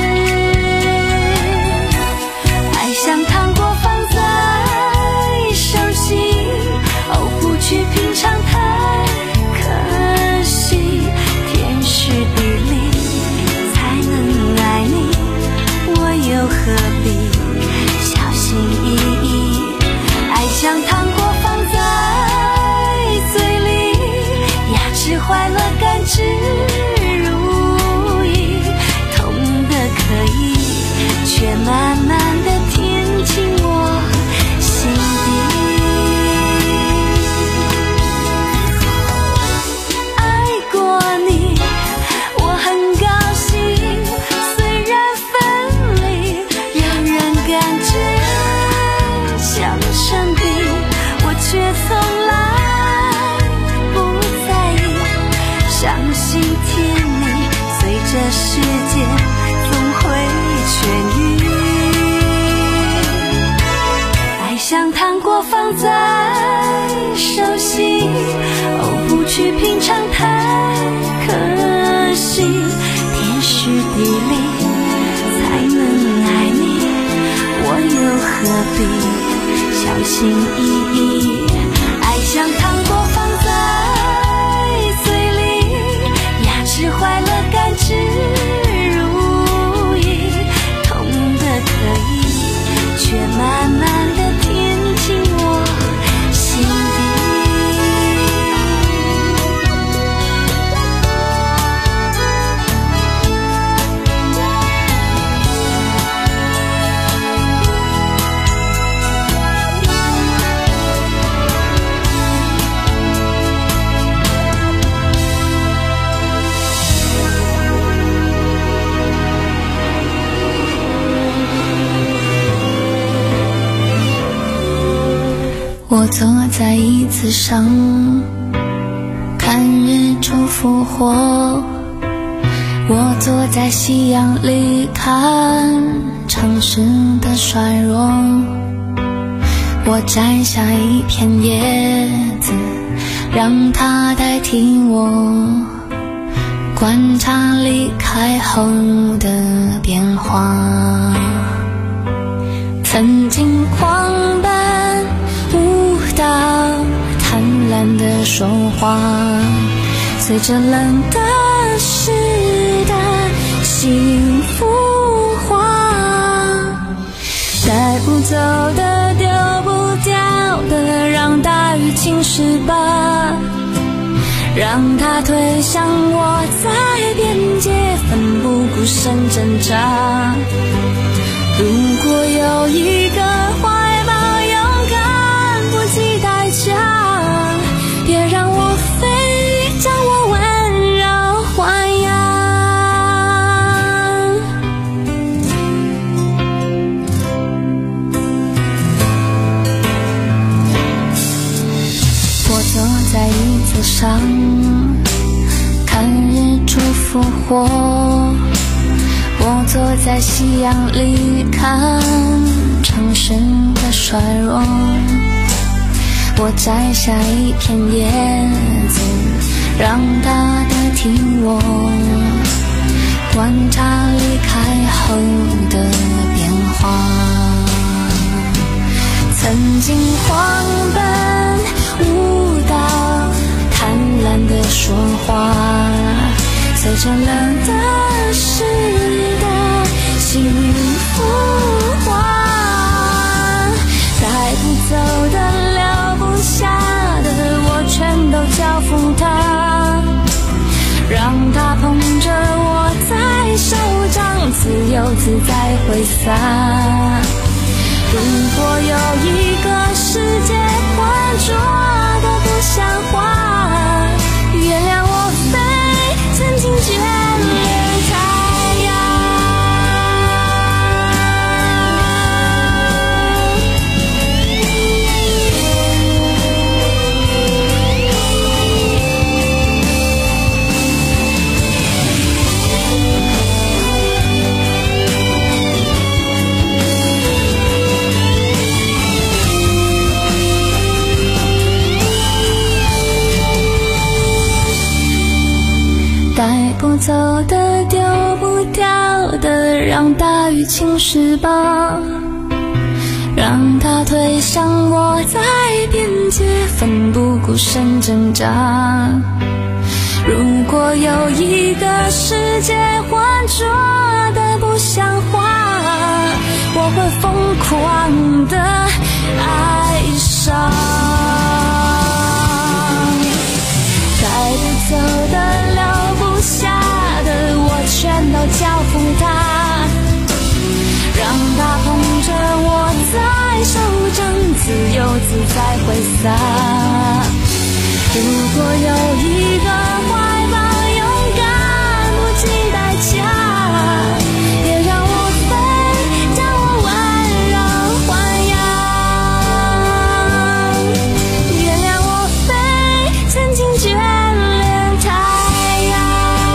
像糖果放在手心，哦，不去品尝太可惜，天时地利才能爱你，我又何必小心翼翼。爱像糖果放在嘴里，牙齿坏了甘之如饴，痛的可以，却慢慢的填进我心底。爱过你，我很高兴，虽然分离让人感觉像生病，我却从来不在意，相信甜蜜随着时间总会痊愈。像糖果放在手心，哦，不去品尝太可惜，天时地利才能爱你，我又何必小心翼翼。爱像糖果放在嘴里，牙齿坏了甘之如饴，痛的可以，却慢慢的进我心底。 我坐在椅子上，看日出复活。我坐在夕阳里，看城市的衰弱。 我摘下一片叶子，让它代替我观察离开后的变化。曾经狂奔舞蹈，贪婪的说话，随着冷的湿的幸福化，带不走的丢不掉的，让大雨侵蚀吧，让它推向我在边界，奋不顾身挣扎。如果有一个怀抱，勇敢不计代价，别让我飞，将我温柔豢养。我坐在椅子上，看日出复活，我坐在夕阳里看城市的衰弱，我摘下一片叶子，让它代替我观察离开后的变化。曾经狂奔舞蹈，贪婪的说话，随着冷的湿的幸福化，带不走的留不下的，我全都交付它，让它捧着我在手掌，自由自在挥洒。如果有一个世界浑浊的不像话，原谅我飞，曾经眷恋太阳。带不走的丢不掉的，让大雨侵蚀吧，让它推向我在边界，奋不顾身挣扎。如果有一个世界浑浊的不像话，我会疯狂的爱上。带不走的留不下的，我全都交付它，让它捧着我在手掌，自由自在挥洒。如果有一个怀抱，勇敢不计代价，别让我飞，将我温柔豢养。原谅我飞，曾经眷恋太阳。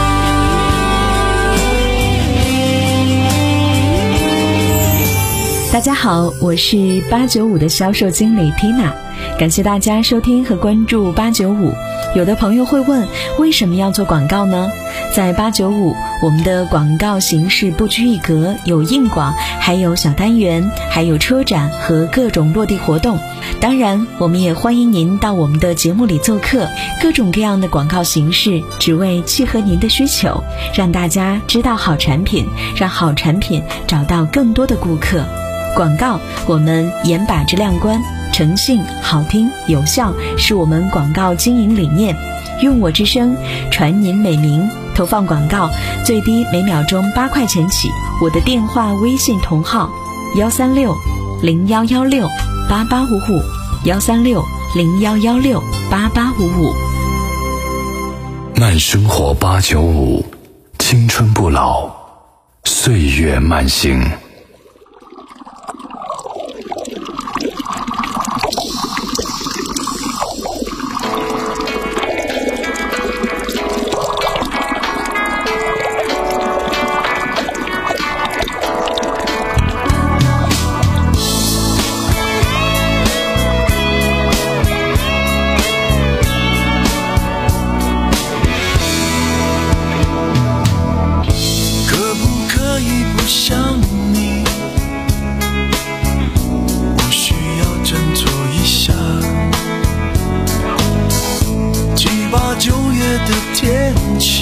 大家好，我是八九五的销售经理 Tina， 感谢大家收听和关注八九五。有的朋友会问，为什么要做广告呢？在八九五，我们的广告形式不拘一格，有硬广，还有小单元，还有车展和各种落地活动。当然，我们也欢迎您到我们的节目里做客，各种各样的广告形式，只为契合您的需求，让大家知道好产品，让好产品找到更多的顾客。广告，我们严把质量关，诚信、好听、有效是我们广告经营理念。用我之声传您美名，投放广告最低每秒钟八块钱起。我的电话微信同号幺三六零幺幺六八八五五幺三六零幺幺六八八五五。 慢生活八九五，青春不老，岁月慢行。 气，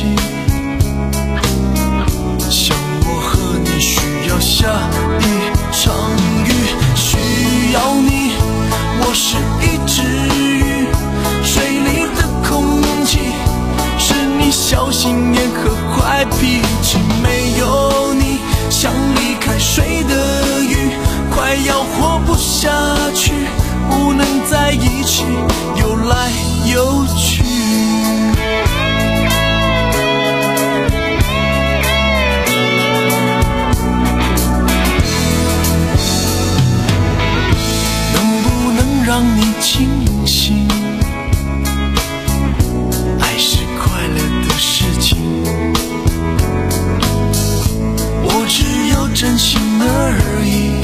像我和你需要下一场雨，需要你，我是一只鱼，水里的空气是你小心眼和坏脾气，没有你像离开水的鱼，快要活不下去，不能在一起游来游去。能不能让你清醒？爱是快乐的事情，我只有真心而已。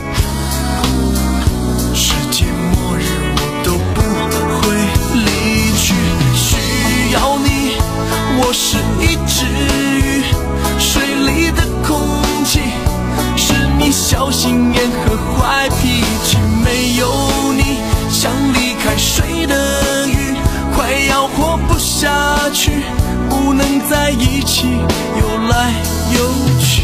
世界末日我都不会离去，需要你，我是一只鱼，水里的空气是你小心眼和坏脾气，没有你像离开水的鱼，快要活不下去，不能在一起游来游去。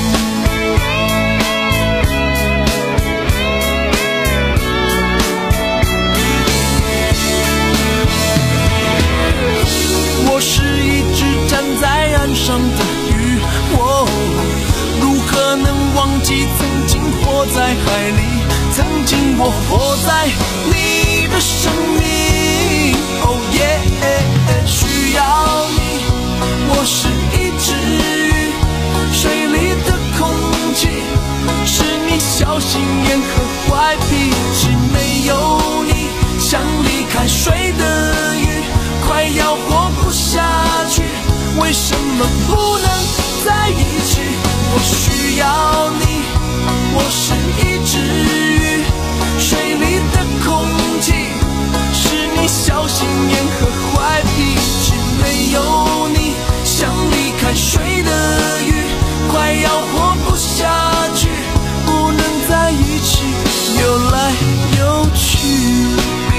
我是一只站在岸上的鱼，我如何能忘记曾经活在海里，曾经我活在你的生命。哦耶，需要你，我是一只鱼，水里的空气是你小心眼和坏脾气，没有你像离开水的鱼，快要活不下去，为什么不能在一起？我需要你，我是一只鱼，水里的空气是你小心眼和坏脾气，没有你像离开水的鱼，快要活不下去，不能在一起游来游去。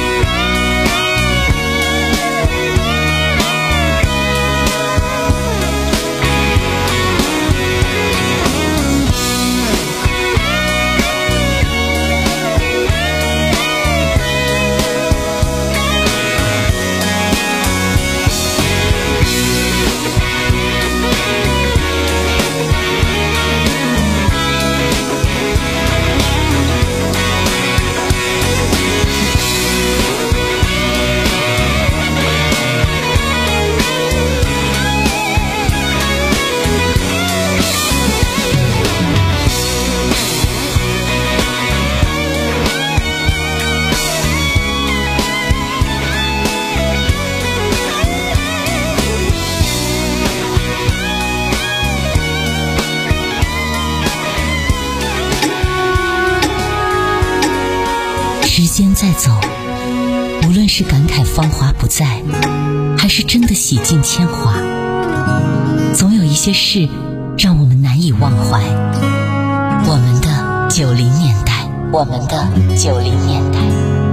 时间在走，无论是感慨芳华不再，还是真的洗尽铅华，总有一些事让我们难以忘怀。我们的九零年代，我们的九零年代。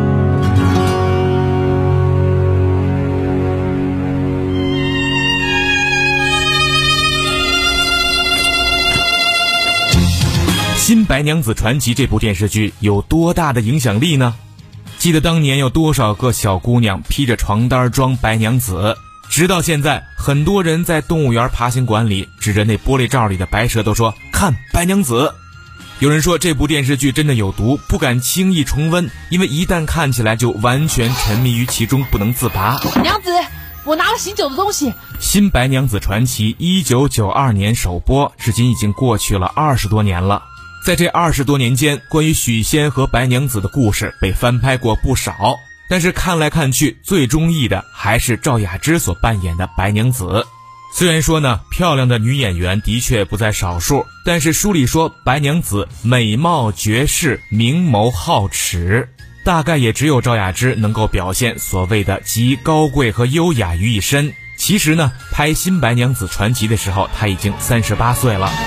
《新白娘子传奇》这部电视剧有多大的影响力呢？记得当年有多少个小姑娘披着床单装白娘子，直到现在，很多人在动物园爬行馆里指着那玻璃罩里的白蛇都说看白娘子。有人说这部电视剧真的有毒，不敢轻易重温，因为一旦看起来就完全沉迷于其中不能自拔。 娘子，我拿了醒酒的东西。 新白娘子传奇一九九二年首播，至今已经过去了二十多年了。在这二十多年间，关于许仙和白娘子的故事被翻拍过不少，但是看来看去，最中意的还是赵雅芝所扮演的白娘子。虽然说呢，漂亮的女演员的确不在少数，但是书里说白娘子美貌绝世，明眸皓齿，大概也只有赵雅芝能够表现所谓的集高贵和优雅于一身。其实呢，拍《新白娘子传奇》的时候，她已经三十八岁了。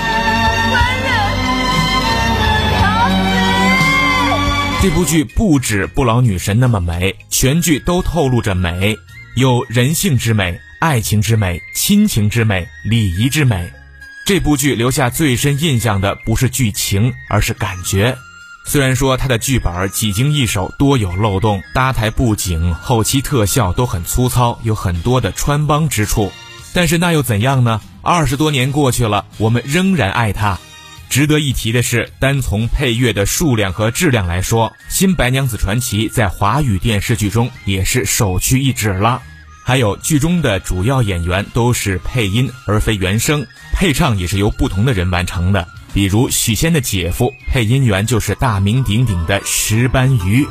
这部剧不止不老女神那么美，全剧都透露着美，有人性之美， 爱情之美、亲情之美、礼仪之美。这部剧留下最深印象的不是剧情，而是感觉。虽然说它的剧本几经易手，多有漏洞，搭台布景、后期特效都很粗糙，有很多的穿帮之处，但是那又怎样呢？二十多年过去了，我们仍然爱它。值得一提的是，单从配乐的数量和质量来说，《新白娘子传奇》在华语电视剧中也是首屈一指了。还有剧中的主要演员都是配音而非原声，配唱也是由不同的人完成的。比如许仙的姐夫，配音员就是大名鼎鼎的石斑鱼。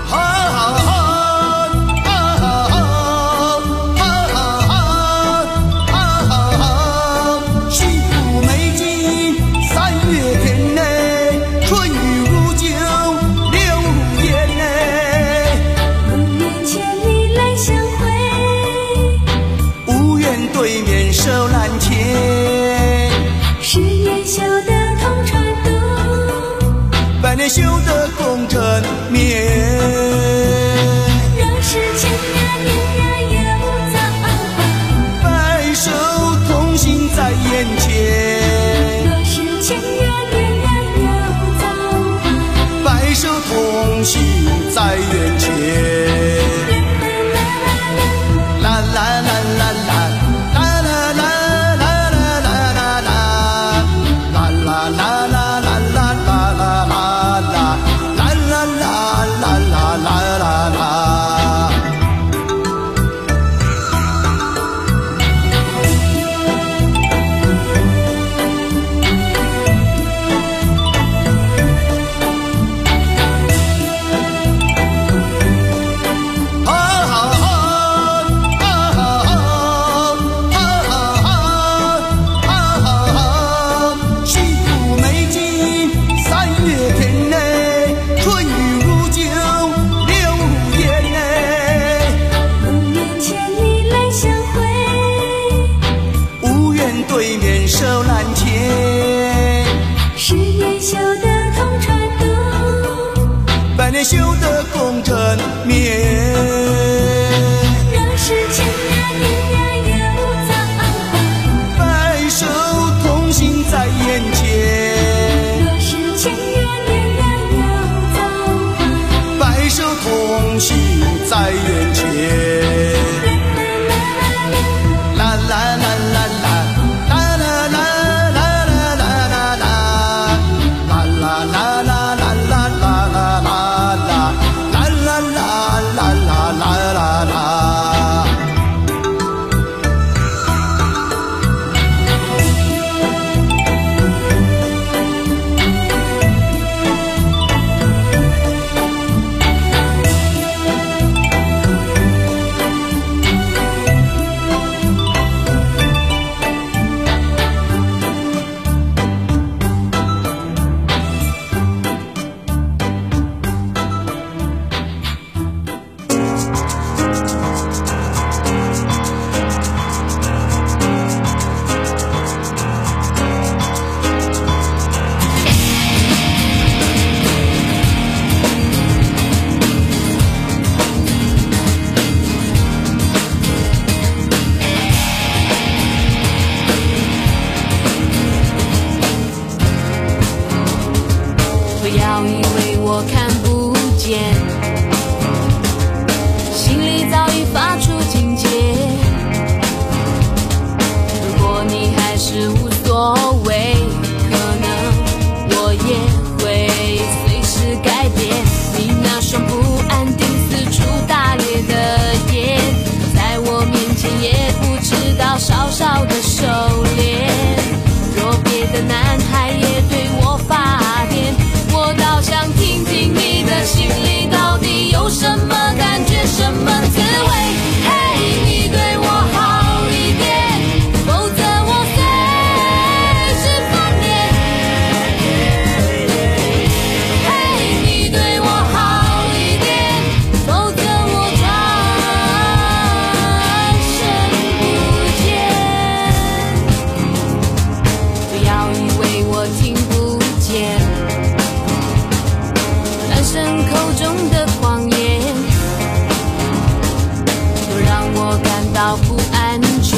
手拦牵，十年修得同船渡，百年修得共枕眠。若是千年年年又早，白首同行在眼前。若是千年年年又早，白首同行在眼前。啦啦啦啦啦。修得共枕眠，若是千年年年又早，白首同行在眼前。若是千年年年又早，白首同行在眼前。啦啦啦啦啦。 不安全。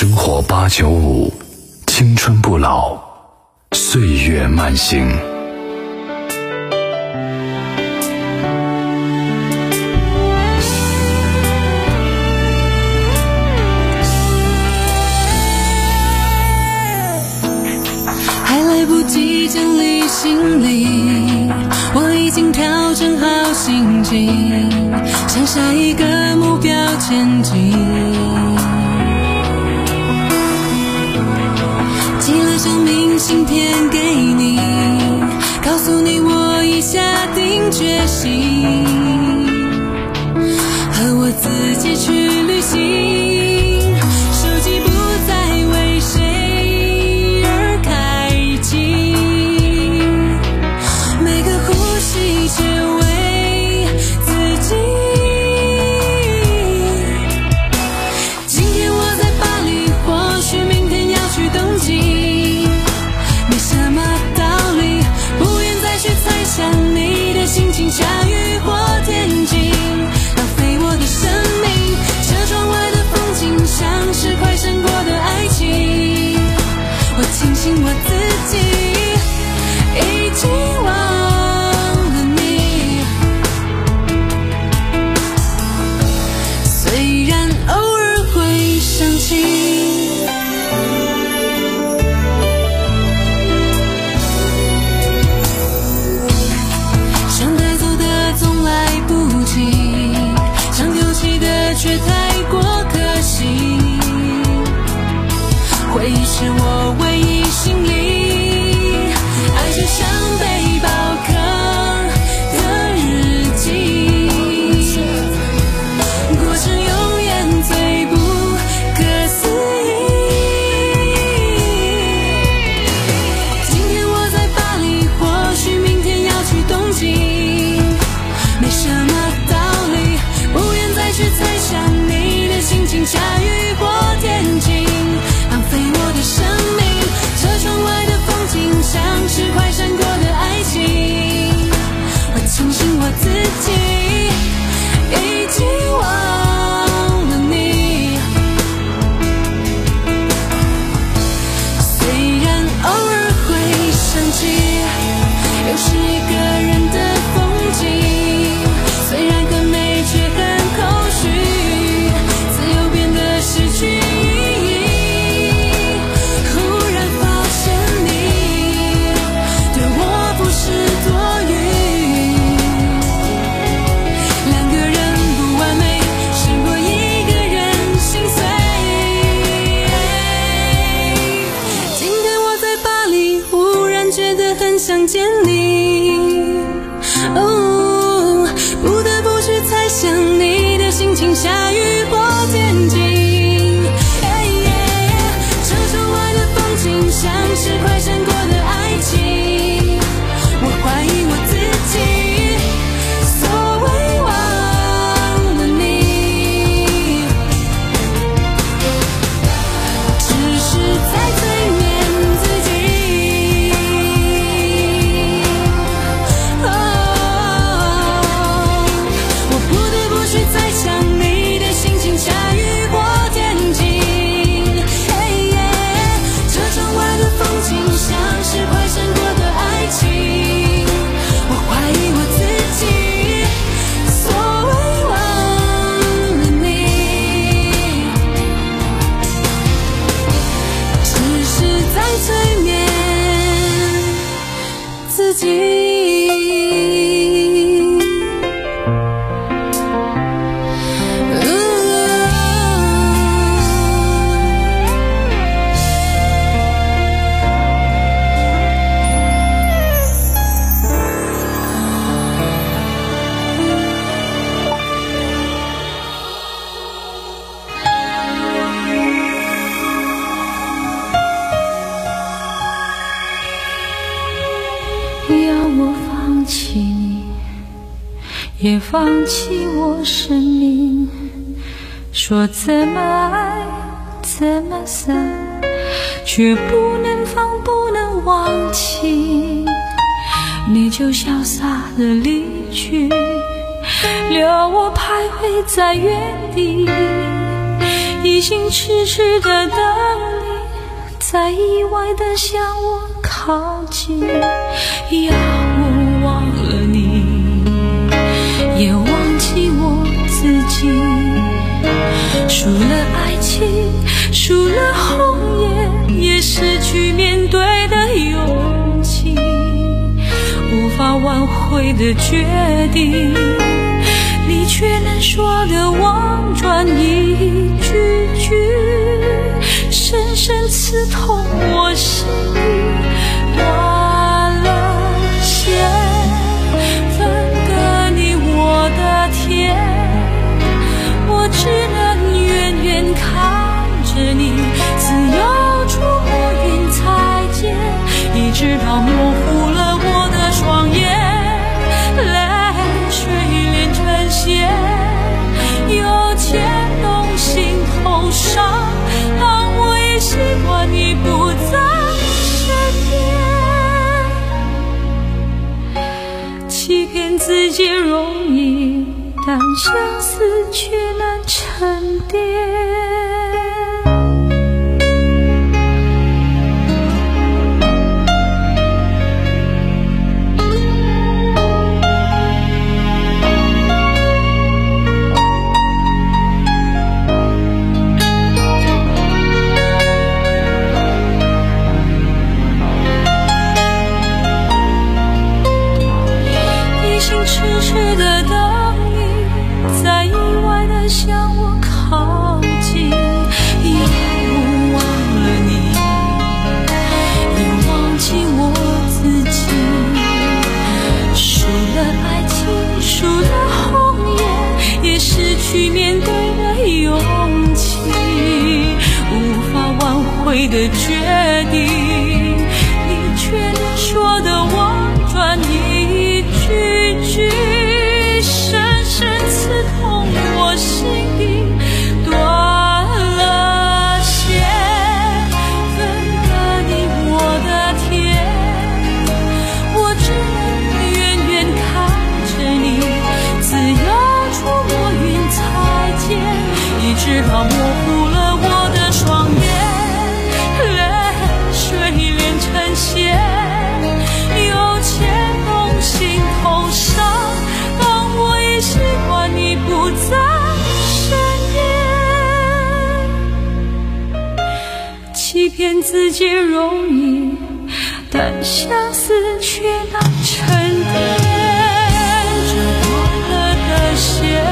生活八九五，青春不老，岁月慢行。 还来不及整理行李，我已经调整好心情，向下一个目标前进。寄了张明信片给你，告诉你我已下定决心，和我自己去旅行。手机不再为谁而开机，每个呼吸只为自己。今天我在巴黎，或许明天要去东京，没什么道理，不愿再去猜想你的心情，下雨或天晴，浪费我的生命。车窗外的风景像是快闪过的爱情，我庆幸我自己已经忘了你，虽然偶尔会想起。想带走的总来不及，想丢弃的却太过可惜，回忆是我唯一心意，爱就像背包客的日记，过程永远最不可思议。今天我在巴黎，或许明天要去东京，没什么道理，不愿再去猜想你的心情，下雨或天晴，浪费我的生命。车窗外的风景像是快闪过的爱情，我庆幸我自己已经忘了你，虽然偶尔会想起，又是一个人的风景，虽然很美却很空虚，自由变得失去意义。忽然发现你对我不是多余，两个人不完美，胜过一个人心碎。今天我在巴黎，忽然觉得很想见你，哦，不得不去猜想你的心情，下雨或天晴。哎耶，车窗外的风景像是快闪过的爱情，我怀疑我自己，所谓忘了你，只是在催眠自己。哦，我不得不去猜想你的心情，下雨或天晴。哎耶，车窗外的风景像是快闪过的爱情，我怀疑我自己，所谓忘了你，只是在催眠自己。 要我放弃你，也放弃我生命，说怎么爱怎么散，却不能放不能忘记，你就潇洒的离去，留我徘徊在原地， 一心痴痴的等你，在意外的向我靠近。要我忘了你，也忘记我自己。输了爱情，输了红颜，也失去面对的勇气。无法挽回的决定，你却能说的婉转一句句，深深刺痛我心底。断了线，分割你我的天，我只能远远看着你自由出没云彩间，一直到模糊了我的双眼，泪水连成线，又牵动心头伤。当我已习惯你不在身边，欺骗自己容易，但相思却难沉淀。的决定，你却能说的婉转一句句，深深刺痛我心底。断了线，分割你我的天，我只能远远看着你自由出没云彩间，一直到模糊了我的双眼，又牵动心头伤。当我已习惯你不在身边，欺骗自己容易，但相思却难沉淀。这断了的线，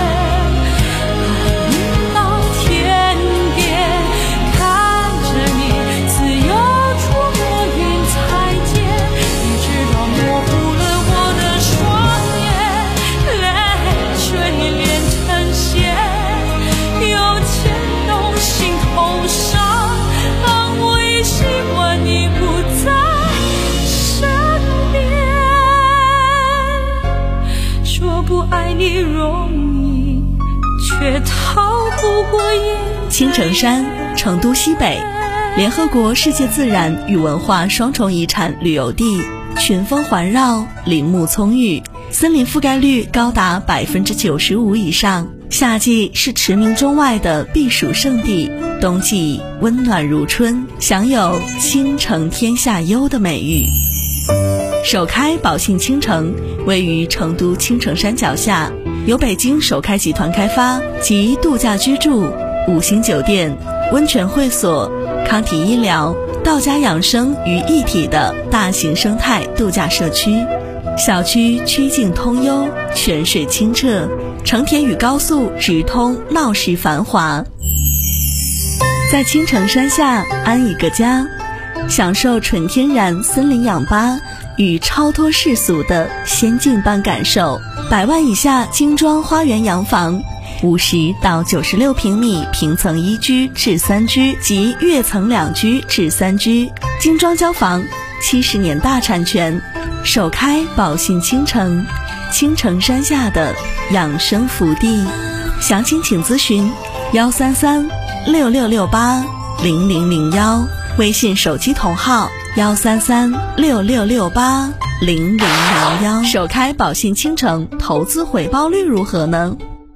青城山，成都西北，联合国世界自然与文化双重遗产旅游地，群峰环绕，林木葱郁，森林覆盖率高达百分之九十五以上。夏季是驰名中外的避暑胜地，冬季温暖如春，享有倾城天下优的美誉。首开宝信倾城位于成都青城山脚下，由北京首开集团开发，集度假居住、五星酒店、温泉会所、康体医疗、道家养生于一体的大型生态度假社区。小区曲径通幽，泉水清澈，城田与高速直通，闹市繁华。在青城山下安一个家，享受纯天然森林氧吧与超脱世俗的仙境般感受。百万以下精装花园洋房，五十到九十六平米平层一居至三居及跃层两居至三居，精装交房，七十年大产权，首开宝信倾城，青城山下的养生福地。详情请咨询幺三三六六六八零零零幺，微信手机同号幺三三六六六八零零零幺。首开宝信倾城，投资回报率如何呢？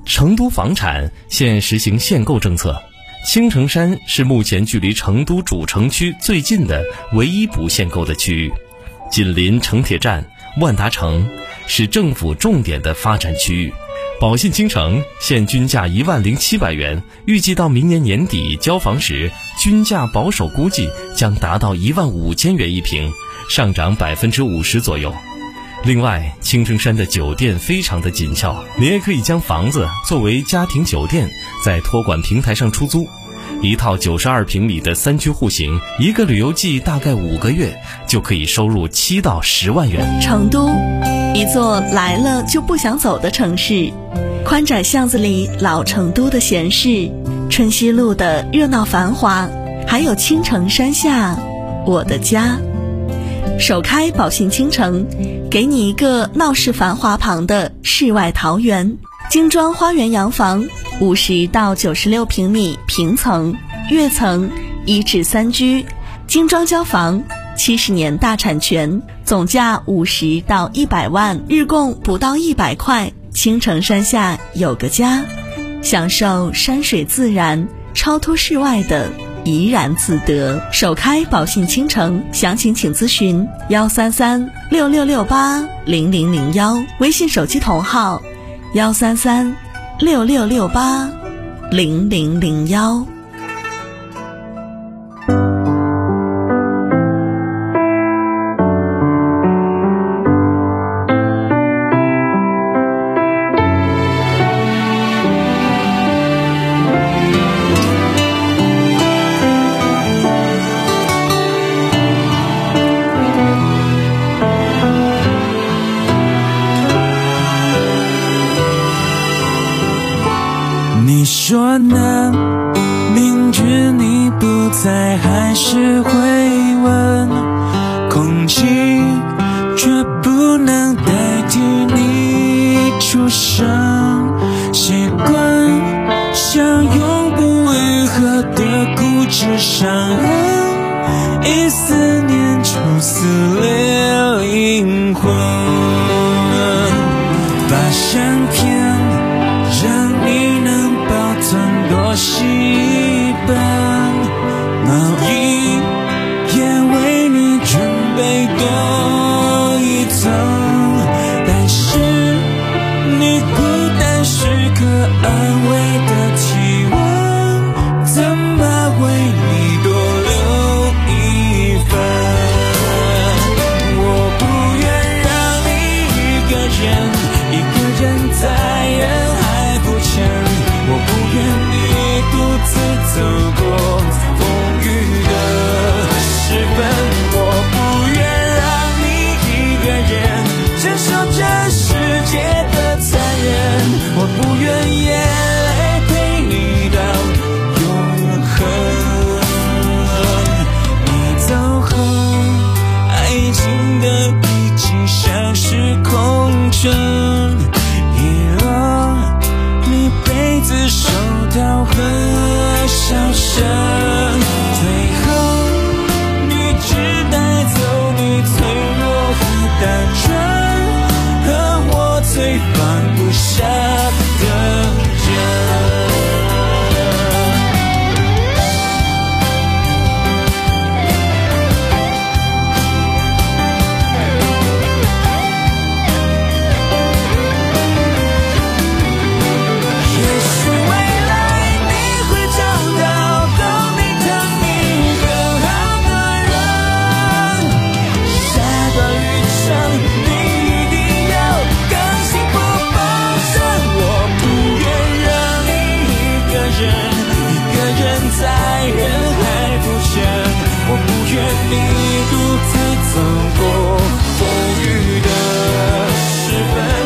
成都房产现实行限购政策，青城山是目前距离成都主城区最近的唯一不限购的区域，紧邻城铁站、万达城，是政府重点的发展区域。宝信青城现均价一万零七百元，预计到明年年底交房时，均价保守估计将达到一万五千元一平，上涨百分之五十左右。另外，青城山的酒店非常的紧俏，你也可以将房子作为家庭酒店，在托管平台上出租。一套九十二平米的三居户型，一个旅游季大概五个月，就可以收入七到十万元。 成都，一座来了就不想走的城市。宽窄巷子里老成都的闲适，春熙路的热闹繁华，还有青城山下我的家。首开宝信青城，给你一个闹市繁华旁的世外桃源。精装花园洋房，五十到九十六平米平层、跃层、一至三居，精装交房，七十年大产权，总价五十到一百万，日供不到一百块。青城山下有个家，享受山水自然，超脱世外的怡然自得。首开宝信青城，详情请咨询幺三三六六六八零零零幺，微信手机同号幺三三六六六八零零零幺。 你说呢？明知你不在，还是会问。空气却不能代替你出声。习惯像永不愈合的固执伤痕，一思念就撕裂灵魂。把相片让你能保存多细本，毛衣也为你准备多一层，但是你孤单时刻安慰的体温，怎么为你多留一份？我不愿让你一个人一个人在人海浮沉，我不愿你独自走过风雨的时分，我不愿让你一个人承受这世界的残忍，我不愿眼泪陪你到永恒。你走后，爱情的笔记像是空城，遗落你被子、手套和笑声，最后你只带走你脆弱和单纯，和我最放不下的人。在人海浮沉，我不愿你独自